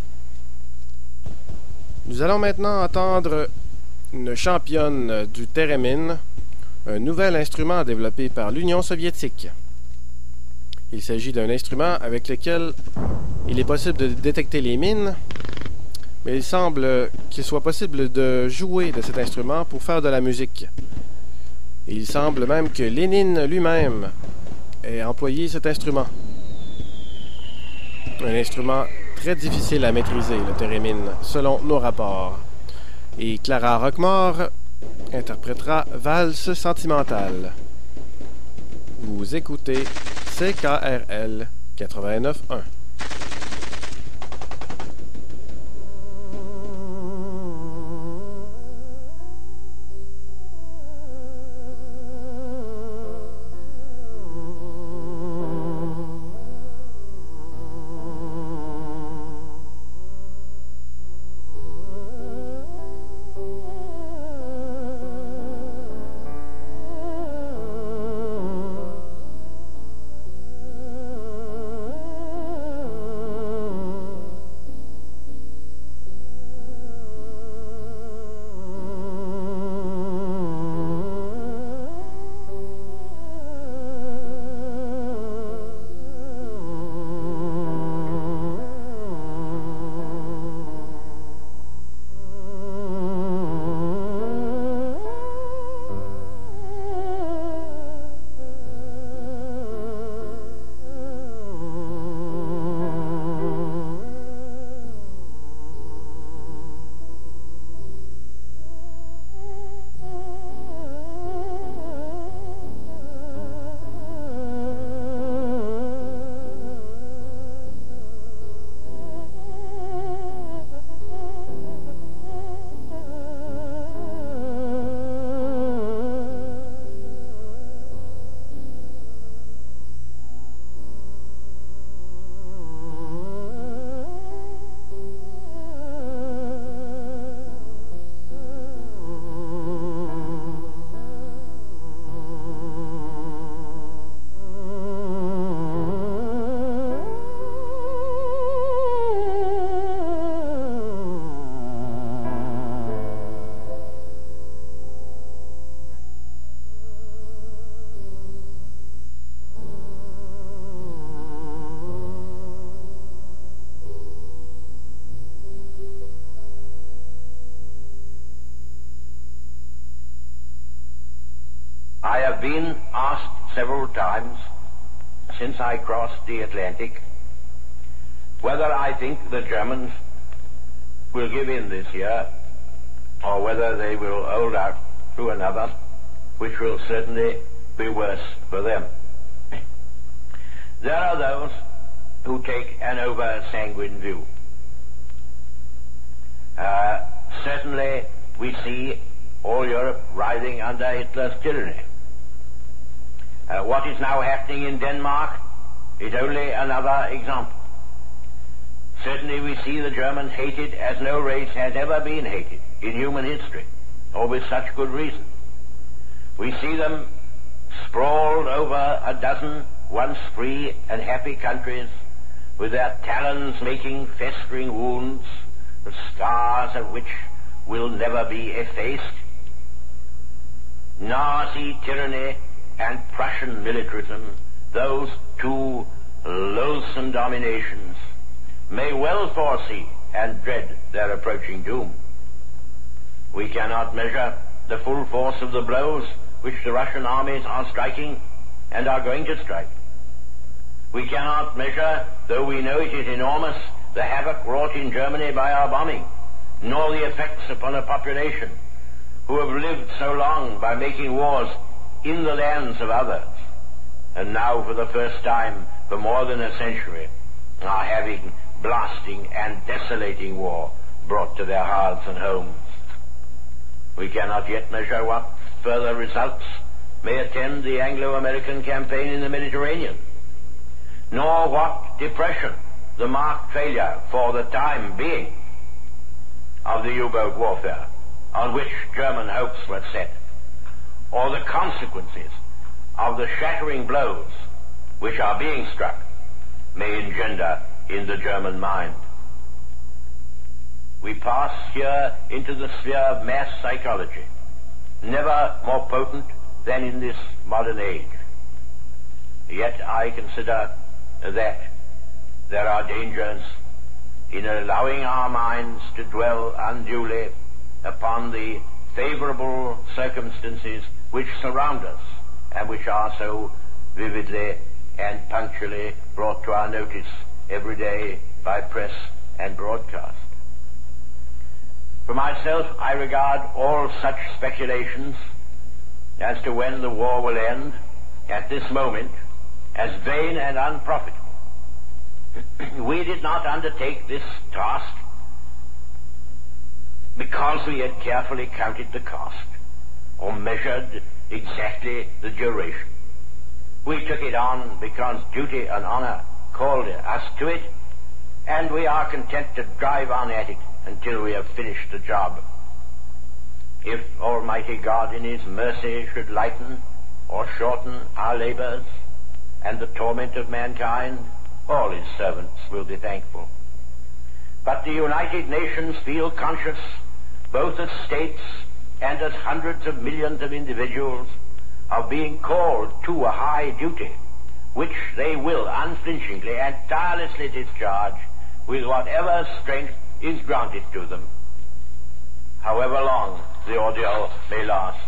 Nous allons maintenant entendre une championne du Theremin, un nouvel instrument développé par l'Union soviétique. Il s'agit d'un instrument avec lequel il est possible de détecter les mines, mais il semble qu'il soit possible de jouer de cet instrument pour faire de la musique. Et il semble même que Lénine lui-même ait employé cet instrument. Un instrument très difficile à maîtriser, le Theremin, selon nos rapports. Et Clara Roquemort interprétera Valse sentimentale. Vous écoutez CKRL 89.1. I have been asked several times since I crossed the Atlantic whether I think the Germans will give in this year or whether they will hold out through another, which will certainly be worse for them. There are those who take an over-sanguine view. Certainly we see all Europe writhing under Hitler's tyranny. What is now happening in Denmark is only another example. Certainly we see the Germans hated as no race has ever been hated in human history, or with such good reason. We see them sprawled over a dozen once free and happy countries, with their talons making festering wounds, the scars of which will never be effaced. Nazi tyranny and Prussian militarism, those two loathsome dominations, may well foresee and dread their approaching doom. We cannot measure the full force of the blows which the Russian armies are striking and are going to strike. We cannot measure, though we know it is enormous, the havoc wrought in Germany by our bombing, nor the effects upon a population who have lived so long by making wars in the lands of others, and now for the first time for more than a century are having blasting and desolating war brought to their hearths and homes. We cannot yet measure what further results may attend the Anglo-American campaign in the Mediterranean, nor what depression the marked failure for the time being of the U-boat warfare on which German hopes were set, or the consequences of the shattering blows which are being struck may engender in the German mind. We pass here into the sphere of mass psychology, never more potent than in this modern age. Yet I consider that there are dangers in allowing our minds to dwell unduly upon the favorable circumstances which surround us and which are so vividly and punctually brought to our notice every day by press and broadcast. For myself, I regard all such speculations as to when the war will end at this moment as vain and unprofitable. We did not undertake this task because we had carefully counted the cost or measured exactly the duration. We took it on because duty and honor called us to it, and we are content to drive on at it until we have finished the job. If Almighty God in His mercy should lighten or shorten our labors and the torment of mankind, all His servants will be thankful. But the United Nations feel conscious, both as states and as hundreds of millions of individuals, of being called to a high duty, which they will unflinchingly and tirelessly discharge with whatever strength is granted to them, however long the ordeal may last.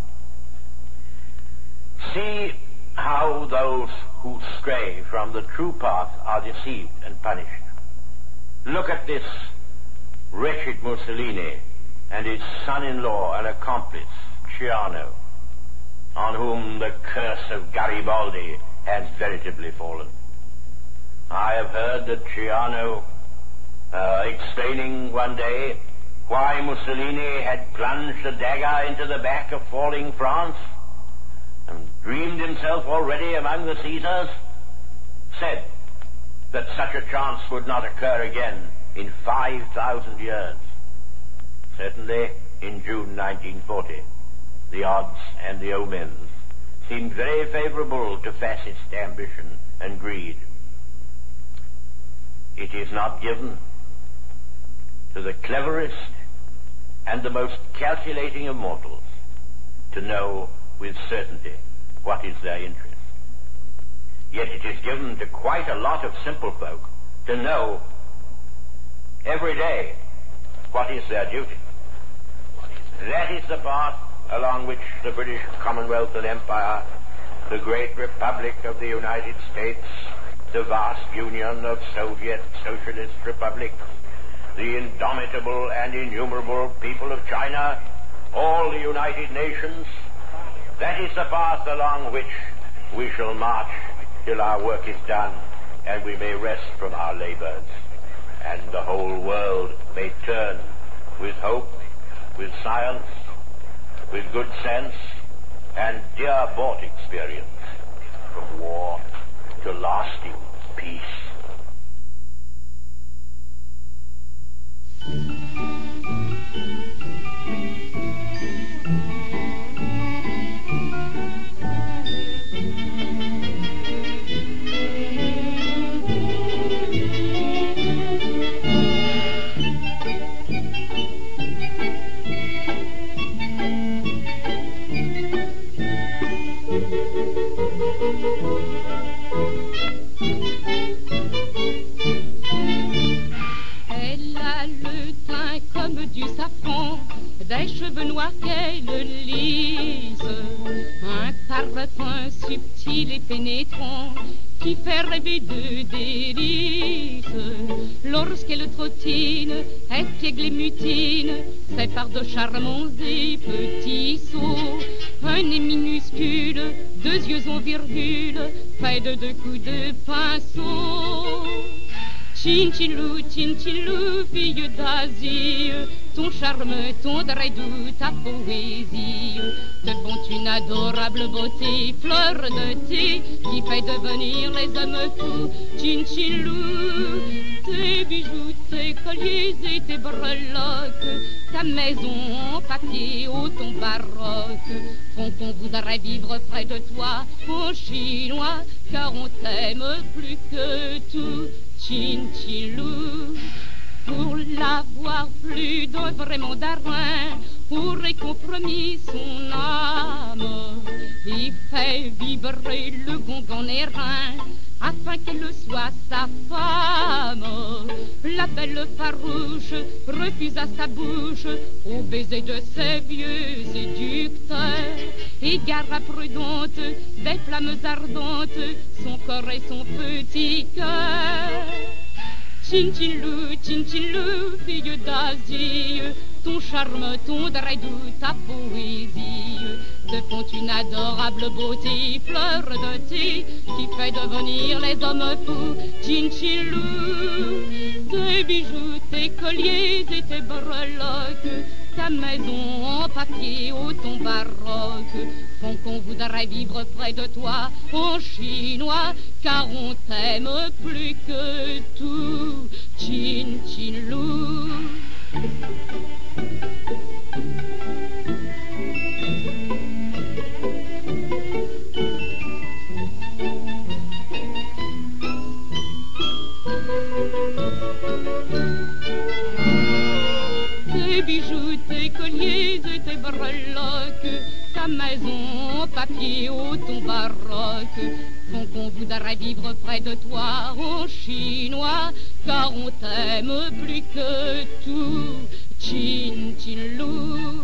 See how those who stray from the true path are deceived and punished. Look at this wretched Mussolini and his son-in-law and accomplice, Ciano, on whom the curse of Garibaldi has veritably fallen. I have heard that Ciano explaining one day why Mussolini had plunged a dagger into the back of falling France and dreamed himself already among the Caesars, said that such a chance would not occur again in 5,000 years. Certainly in June 1940, the odds and the omens seemed very favorable to fascist ambition and greed. It is not given to the cleverest and the most calculating of mortals to know with certainty what is their interest. Yet it is given to quite a lot of simple folk to know every day what is their duty. That is the part along which the British Commonwealth and Empire, the great Republic of the United States, the vast union of Soviet Socialist Republics, the indomitable and innumerable people of China, all the United Nations, that is the path along which we shall march till our work is done and we may rest from our labors, and the whole world may turn with hope, with science, with good sense, and dear-bought experience from war to lasting peace. Elle a le teint comme du safran, des cheveux noirs qu'elle lisse, un parfum subtil et pénétrant qui fait rêver de délices. Lorsqu'elle trottine, espiègle et mutine, c'est par de charmants et petits sauts. Un nez minuscule, deux yeux en virgule, fait de deux coups de pinceau. Chinchilou, fille d'Asie, ton charme, ton doux, ta poésie te font une adorable beauté, fleur de thé qui fait devenir les hommes fous. Chinchilou, tes bijoux, tes colliers et tes breloques, ta maison en papier au ton baroque font qu'on voudrait vivre près de toi, mon chinois, car on t'aime plus que tout. Chinchilou, pour l'avoir plus d'un vrai mandarin, aurait compromis son âme. Il fait vibrer le gong en airain, afin qu'elle soit sa femme. La belle farouche refusa sa bouche au baiser de ses vieux séducteurs. Égara prudente, des flammes ardentes, son corps et son petit cœur. Chinchilou, fille d'Asie, ton charme, ton doux, ta poésie te font une adorable beauté, fleur de thé qui fait devenir les hommes fous. Chinchilou, tes bijoux, tes colliers et tes breloques, ta maison en papier au ton baroque font qu'on voudrait vivre près de toi, en chinois, car on t'aime plus que tout. Chinchilou. Tes bijoux, tes colliers et tes breloques, ta maison en papier au ton baroque font qu'on voudrait vivre près de toi, en chinois, car on t'aime plus que tout. Chinchilou.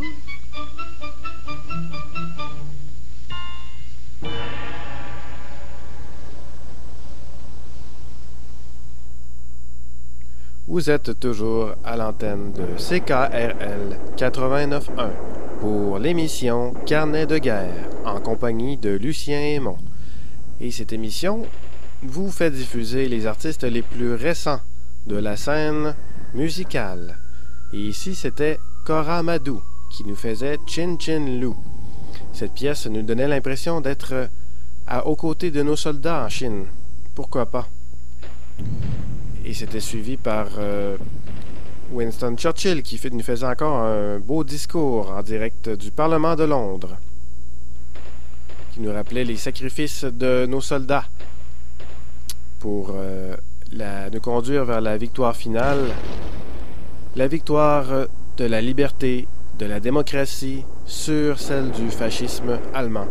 Vous êtes toujours à l'antenne de CKRL 89.1 pour l'émission Carnet de guerre en compagnie de Lucien Aymon. Et cette émission vous fait diffuser les artistes les plus récents de la scène musicale. Et ici, c'était Cora Madou qui nous faisait Chin Chin Lou. Cette pièce nous donnait l'impression d'être aux côtés de nos soldats en Chine. Pourquoi pas? Et c'était suivi par Winston Churchill qui nous faisait encore un beau discours en direct du Parlement de Londres, qui nous rappelait les sacrifices de nos soldats pour nous conduire vers la victoire finale, la victoire de la liberté, de la démocratie sur celle du fascisme allemand.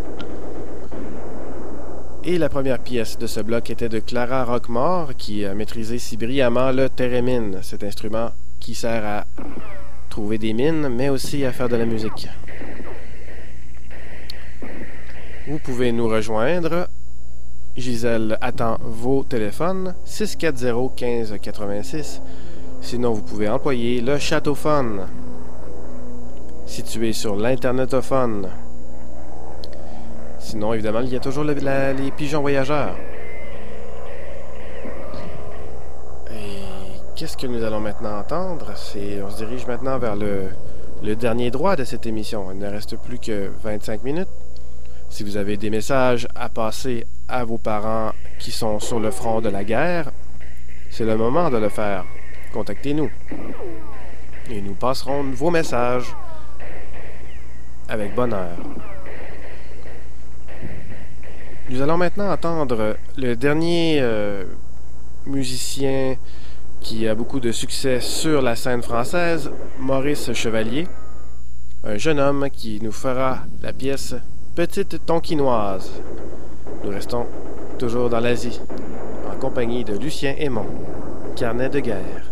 Et la première pièce de ce bloc était de Clara Roquemort, qui a maîtrisé si brillamment le thérémine, cet instrument qui sert à trouver des mines, mais aussi à faire de la musique. Vous pouvez nous rejoindre. Gisèle attend vos téléphones 640-1586. Sinon, vous pouvez employer le Châteauphone, situé sur l'Internetophone. Sinon, évidemment, il y a toujours les pigeons voyageurs. Et qu'est-ce que nous allons maintenant entendre? On se dirige maintenant vers le dernier droit de cette émission. Il ne reste plus que 25 minutes. Si vous avez des messages à passer à vos parents qui sont sur le front de la guerre, c'est le moment de le faire. Contactez-nous. Et nous passerons vos messages avec bonheur. Nous allons maintenant entendre le dernier musicien qui a beaucoup de succès sur la scène française, Maurice Chevalier, un jeune homme qui nous fera la pièce Petite Tonkinoise. Nous restons toujours dans l'Asie, en compagnie de Lucien Aymon, Carnet de guerre.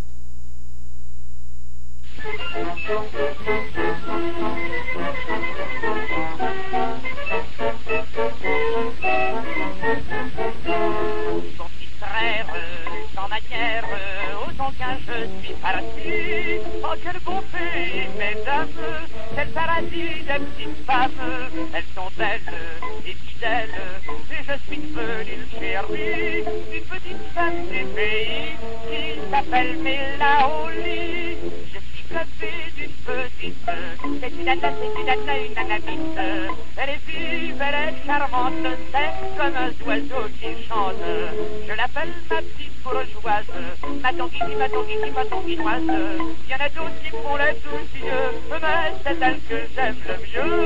Son petit frère, sans manière, autant qu'un je suis parti. Oh, quel beau pays, mesdames, quel paradis des petites femmes. Elles sont belles et fidèles, et je suis devenu le chéri d'une petite femme du pays qui s'appelle Mélaoli. Je suis copé d'une petite, c'est une nana, une nanamite. Elle est vive, elle est charmante, c'est comme un oiseau qui chante. Je l'appelle ma petite bourgeoise, ma tonguini, ma tonguinoise. Il y en a d'autres qui font les soucieux, mais c'est elle que j'aime le mieux.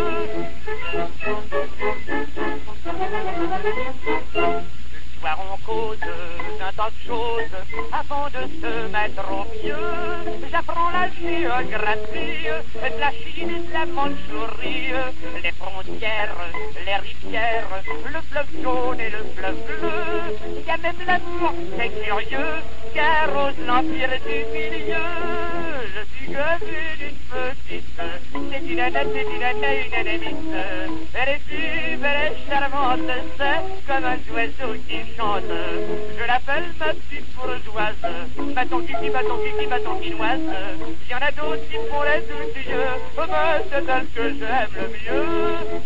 Le soir on cause d'un tas de choses avant de se mettre au mieux. J'apprends la géographie de la Chine et de la Mandchourie, les frontières, les rivières, le fleuve jaune et le fleuve bleu. Il y a même l'amour, c'est curieux, car ose l'empire du milieu. Je suis devenu d'une petite, c'est une nana, une anémite. Elle est vive, elle est charmante, c'est comme un oiseau qui chante. Je l'appelle ma petite bourgeoise, ma tonguini, ma tonguinoise. Il y en a d'autres qui font les oublieux, mais c'est elle que j'aime le mieux.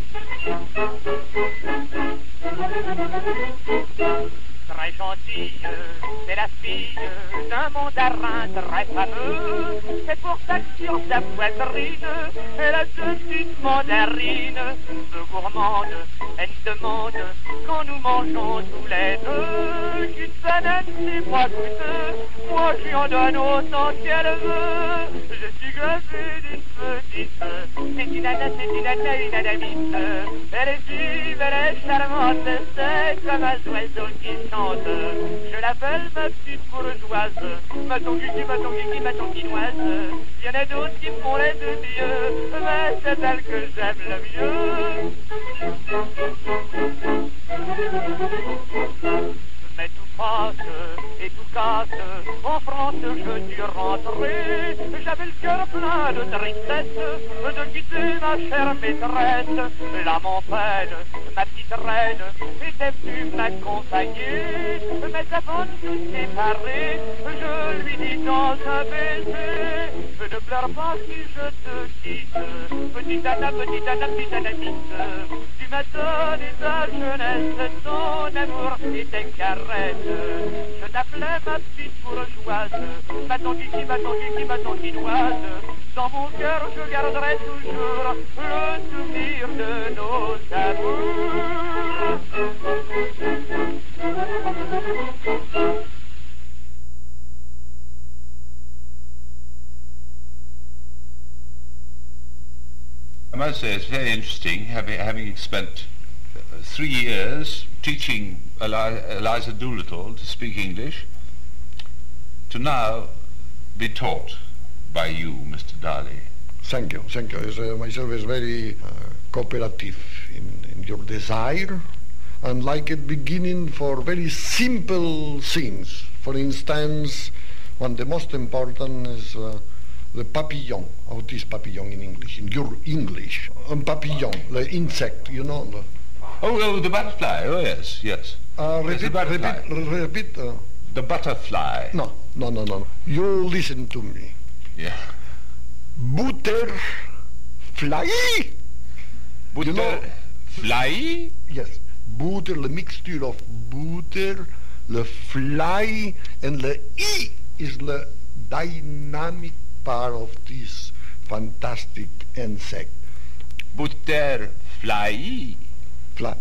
Très gentille, c'est la fille d'un mandarin très fameux. C'est pour ça que sur sa poitrine, elle a deux petites mandarines. Peu gourmande, elle demande quand nous mangeons tous les deux qu'une banane c'est pas coûteux. Moi j'y en donne autant qu'elle veut. Je suis greffé d'une petite, c'est une nana, une anamite. Elle est vive, elle est charmante, c'est comme un oiseau qui chante. Je l'appelle ma petite bourgeoise, ma tonguini, ma tonguinoise. Il y en a d'autres qui font les deux vieux, mais c'est elle que j'aime le mieux. Mais tout passe et tout casse, en France je dû rentrer. J'avais le cœur plein de tristesse de quitter ma chère maîtresse. L'âme en peine, ma petite reine était venue m'accompagner. Mais avant de nous séparer, je lui dis dans un baiser: ne pleure pas si je te quitte, petite anamite. Tu m'as donné ta jeunesse, ton amour et tes caresses. Je t'appelais ma petite bourgeoise, ma tonguinoise. Dans mon cœur je garderai toujours le souvenir de nos amours. I must say it's very interesting, having spent 3 years teaching Eliza Doolittle to speak English, to now be taught by you, Mr. Darley. Thank you. Myself is very cooperative in your desire, and like it beginning for very simple things. For instance, one of the most important is the papillon. What is papillon in English? In your English, papillon, the insect, you know, Oh, the butterfly. Oh, yes, yes. Repeat. The butterfly. No. You listen to me. Yeah. Butterfly. Fly? Yes. Butter, the mixture of butter, the fly, and the E is the dynamic part of this fantastic insect. Butterfly. Fly.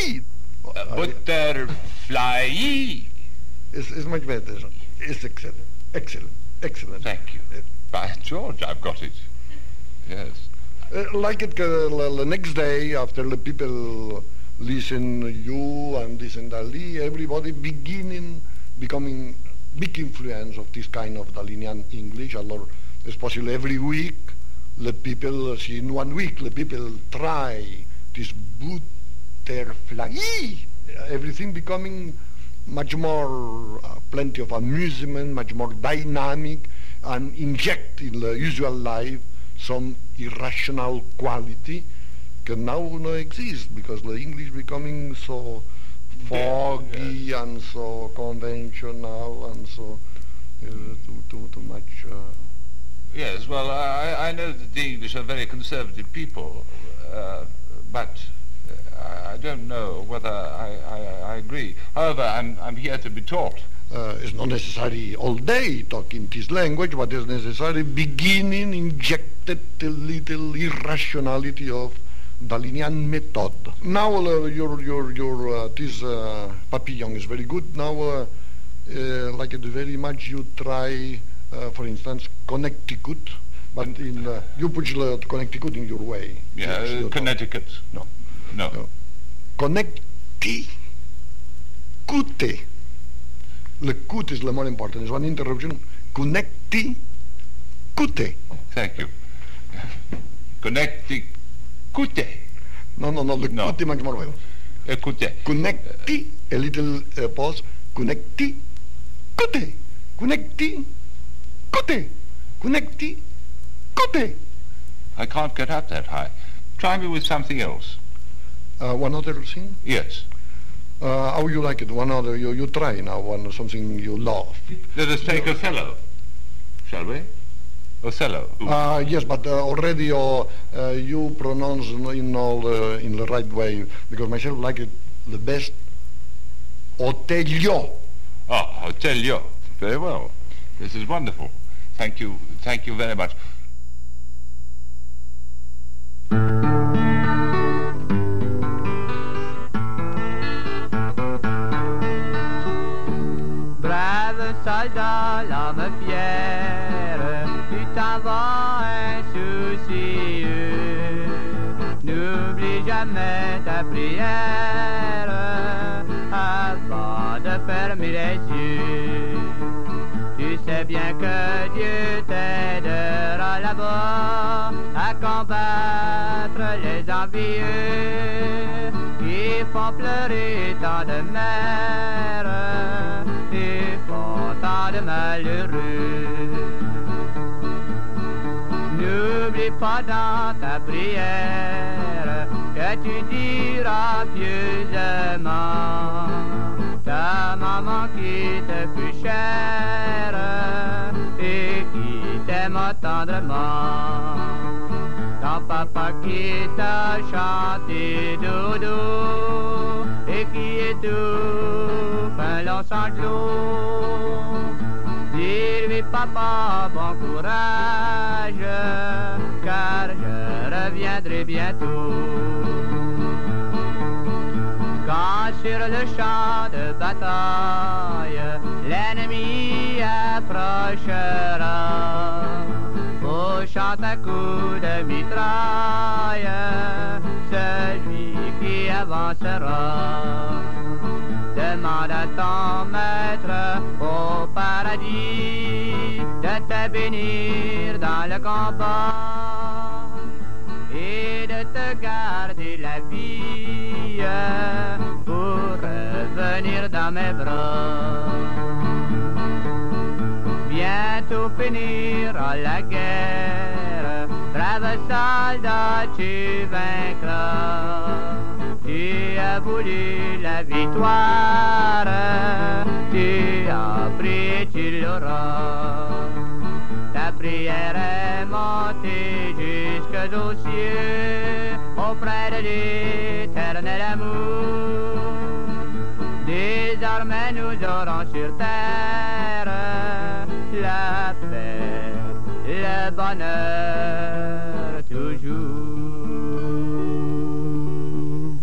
Butterfly. It's much better. It's excellent. Thank you. By George, I've got it. Yes. Like it the next day, after the people listen you and listen Dali, everybody becoming big influence of this kind of Dalinian English. Alors, especially every week, the people, in 1 week, the people try this butterfly. Everything becoming much more, plenty of amusement, much more dynamic, and inject in the usual life some irrational quality can now no exist because the English becoming so foggy and so conventional and so too much. Yes, well, I know that the English are very conservative people, but I don't know whether I agree. However, I'm here to be taught. It's not necessary all day talking this language, but it's necessary beginning injected a little irrationality of Dalinian method. Now your this papillon is very good. Now, like it very much, you try, for instance, Connecticut, but in you put Connecticut in your way. Yeah, Connecticut. No. Connecticute. The cut is the more important. It's one interruption. Connecticute. Thank you. Connecticute. No. The cut is much more well. Écoutez. Connecti. A little pause. Connecticute. I can't get up that high. Try me with something else. One other thing? Yes. How you like it? One other, you try now, something you love. Let us take Othello, shall we? Othello. Yes, but already you pronounce in the right way, because myself like it the best. Otello. Oh, Otello. Very well. This is wonderful. Thank you very much. Soldat, l'âme fière, tu t'en vas insoucieux. N'oublie jamais ta prière avant de fermer les yeux. Tu sais bien que Dieu t'aidera là-bas à combattre les envieux qui font pleurer tant de mères et font tant de malheureux. N'oublie pas dans ta prière que tu diras pieusement ta maman qui te fut chère et qui t'aime tendrement. Ton papa qui t'a chanté dodo et qui étouffe un long sanglot. Dis-lui papa, bon courage, car je reviendrai bientôt. Quand sur le champ de bataille, l'ennemi approchera, au chant un coup de mitraille, celui qui avancera. Demande à ton maître au paradis de te bénir dans le combat et de te garder la vie pour revenir dans mes bras. Bientôt finira la guerre, brave soldat, tu vaincras. Tu as voulu la victoire, tu as pris, tu l'auras. Ta prière est montée jusqu'aux cieux, auprès de l'éternel amour. Désormais nous aurons sur terre la paix, le bonheur toujours.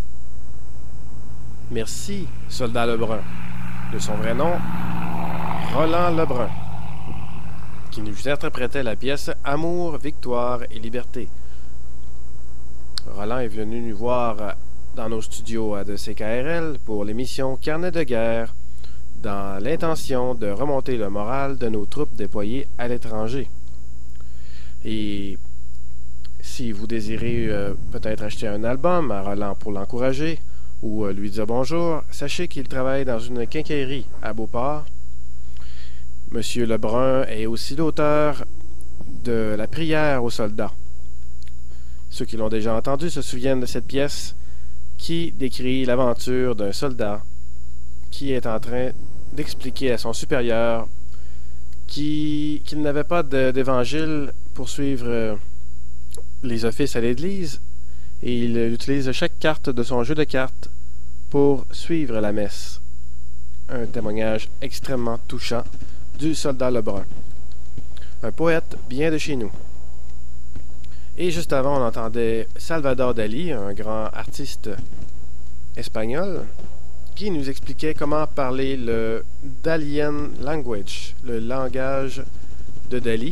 Merci, soldat Lebrun. De son vrai nom, Roland Lebrun, qui nous interprétait la pièce Amour, Victoire et Liberté. Roland est venu nous voir dans nos studios de CKRL pour l'émission Carnet de guerre, dans l'intention de remonter le moral de nos troupes déployées à l'étranger. Et si vous désirez peut-être acheter un album à Roland pour l'encourager ou lui dire bonjour, sachez qu'il travaille dans une quincaillerie à Beauport. Monsieur Lebrun est aussi l'auteur de La prière aux soldats. Ceux qui l'ont déjà entendu se souviennent de cette pièce qui décrit l'aventure d'un soldat qui est en train d'expliquer à son supérieur qu'il n'avait pas d'évangile pour suivre les offices à l'église, et il utilise chaque carte de son jeu de cartes pour suivre la messe. Un témoignage extrêmement touchant du soldat Lebrun. Un poète bien de chez nous. Et juste avant, on entendait Salvador Dalí, un grand artiste espagnol, qui nous expliquait comment parler le Dalian language, le langage de Dalí.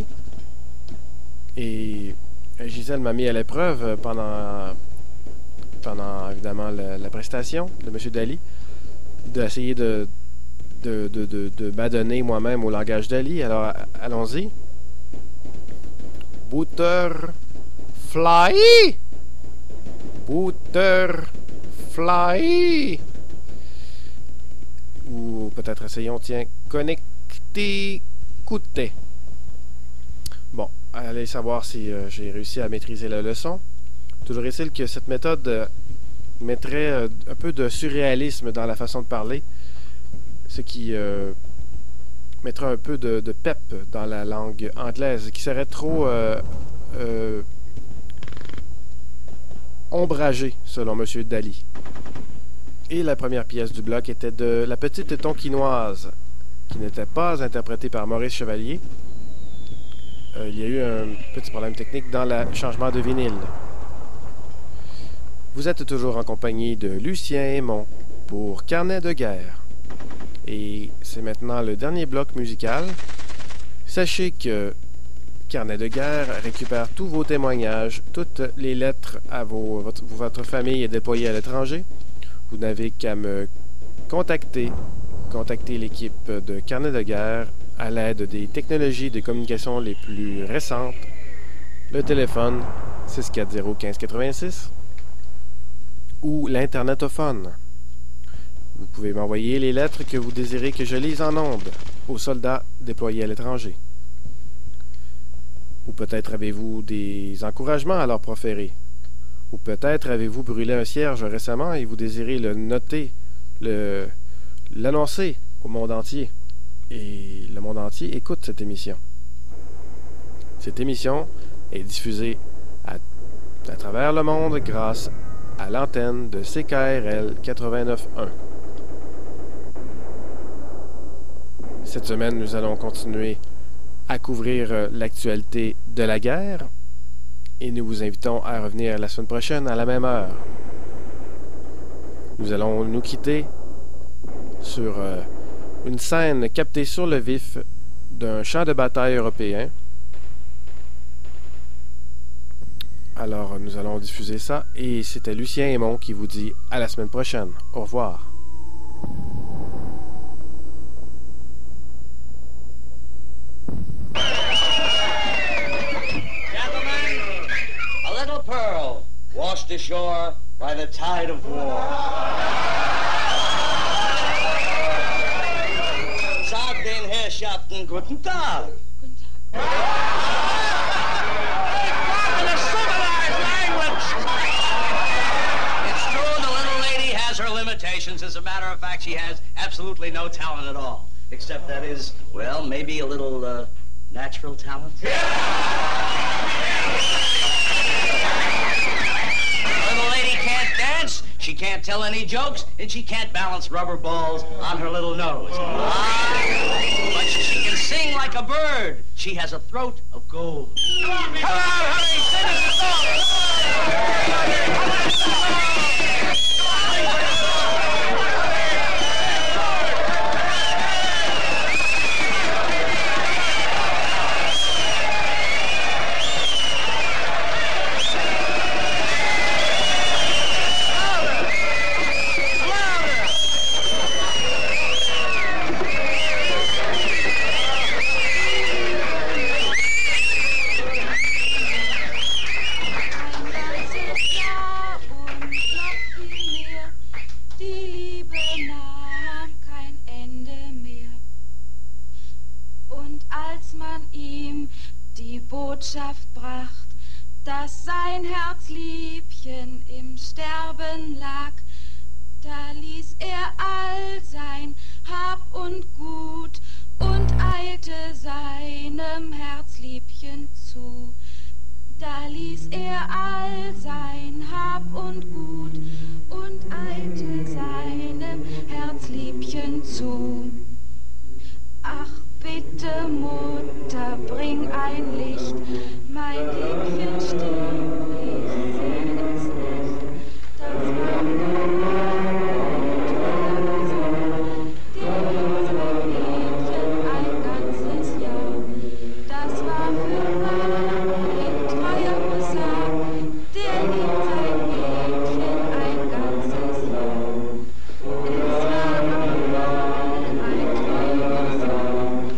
Et Gisèle m'a mis à l'épreuve pendant évidemment la prestation de M. Dalí, d'essayer de m'adonner moi-même au langage Dalí. Alors, allons-y. Butterfly, butterfly, ou peut-être essayons, tiens, connecter, coûter. Bon, allez savoir si j'ai réussi à maîtriser la leçon. Toujours est-il que cette méthode mettrait un peu de surréalisme dans la façon de parler, ce qui mettrait un peu de pep dans la langue anglaise, qui serait trop ombragé, selon M. Dalí. Et la première pièce du bloc était de La Petite Tonkinoise, qui n'était pas interprétée par Maurice Chevalier. Il y a eu un petit problème technique dans le changement de vinyle. Vous êtes toujours en compagnie de Lucien Aymon pour Carnet de guerre. Et c'est maintenant le dernier bloc musical. Sachez que Carnet de guerre récupère tous vos témoignages, toutes les lettres à votre famille est déployée à l'étranger. Vous n'avez qu'à me contacter l'équipe de Carnet de guerre à l'aide des technologies de communication les plus récentes. Le téléphone 640-1586 ou l'internetophone. Vous pouvez m'envoyer les lettres que vous désirez que je lise en ondes aux soldats déployés à l'étranger. Ou peut-être avez-vous des encouragements à leur proférer. Ou peut-être avez-vous brûlé un cierge récemment et vous désirez le noter, l'annoncer au monde entier. Et le monde entier écoute cette émission. Cette émission est diffusée à travers le monde grâce à l'antenne de CKRL 89.1. Cette semaine, nous allons continuer à couvrir l'actualité de la guerre et nous vous invitons à revenir la semaine prochaine à la même heure. Nous allons nous quitter sur une scène captée sur le vif d'un champ de bataille européen. Alors, nous allons diffuser ça et c'était Lucien Aymon qui vous dit à la semaine prochaine. Au revoir. Pearl, washed ashore by the tide of war. Sagt den Herrschaften guten Tag. It's true the little lady auditions. As a matter of fact, she has absolutely no talent at all. Except that is, well, maybe a little, natural talent. The little lady can't dance, she can't tell any jokes, and she can't balance rubber balls on her little nose. But she can sing like a bird. She has a throat of gold. Come on, honey, sing us a song. Botschaft bracht, dass sein Herzliebchen im Sterben lag, da ließ er all sein Hab und Gut und eilte seinem Herzliebchen zu. Da ließ er all sein Hab und Gut und eilte seinem Herzliebchen zu. Ach, bitte, Mutter, bring ein Licht, mein Liebchen stirbt, ich seh es nicht. Das war dem Mädchen ein ganzes Jahr. Das war für Mann ein treuer Husar, der liebt sein Mädchen ein ganzes Jahr. Es war am Morgen ein treuer Husar.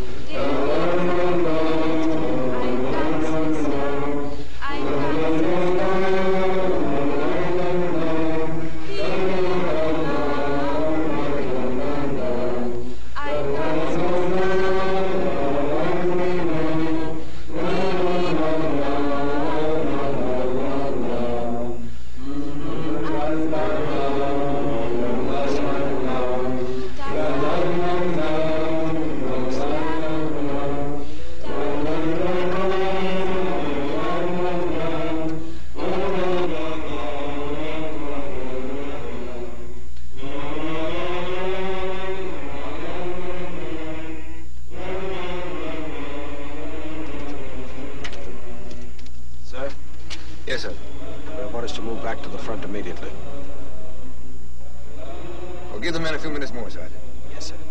Yes, sir. Orders to move back to the front immediately. Well, give the men a few minutes more, Sergeant. Yes, sir.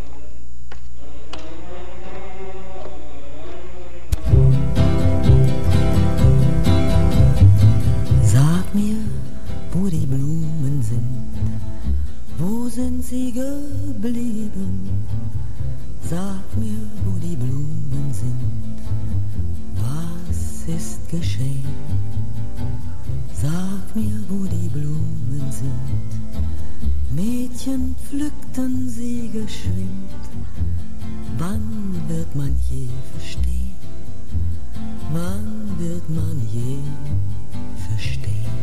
Sag mir, wo die Blumen sind, wo sind sie geblieben? Sag mir, wo die Blumen sind, was ist geschehen? Sag mir, wo die Blumen sind, Mädchen pflückten sie geschwind. Wann wird man je verstehen? Wann wird man je verstehen?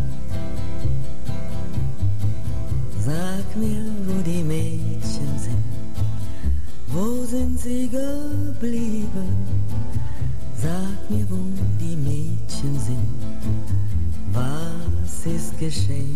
Sag mir, wo die Mädchen sind, wo sind sie geblieben? Sag mir, wo die Mädchen sind, was ist geschehen?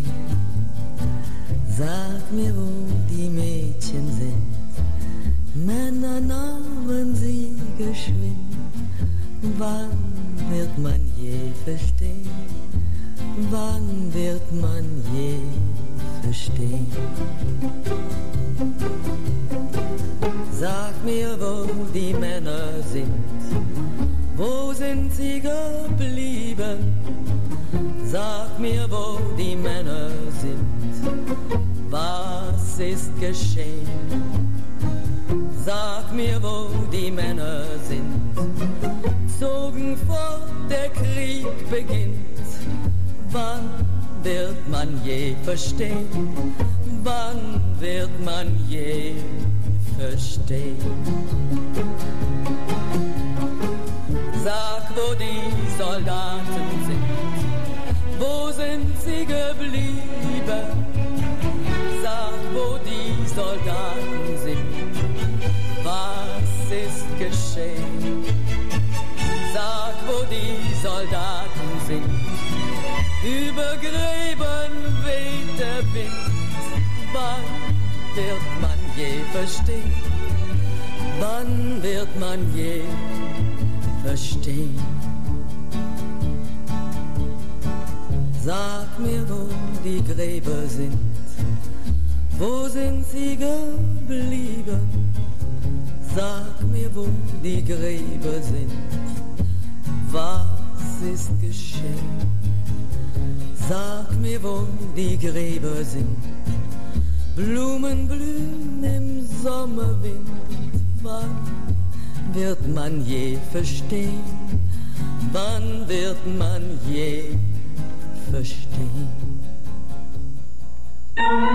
Sag mir, wo die Mädchen sind, Männer nahmen sie geschwind. Wann wird man je verstehen? Wann wird man je verstehen? Sag mir, wo die Männer sind, wo sind sie geblieben? Sag mir, wo die Männer sind, was ist geschehen? Sag mir, wo die Männer sind, zogen fort, der Krieg beginnt. Wann wird man je verstehen? Wann wird man je verstehen? Sag, wo die Soldaten sind, wo sind sie geblieben? Sag Soldaten sind. Was ist geschehen? Sag, wo die Soldaten sind. Über Gräben weht der Wind. Wann wird man je verstehen? Wann wird man je verstehen? Sag mir, wo die Gräber sind. Wo sind sie geblieben? Sag mir, wo die Gräber sind. Was ist geschehen? Sag mir, wo die Gräber sind. Blumen blühen im Sommerwind. Wann wird man je verstehen? Wann wird man je verstehen?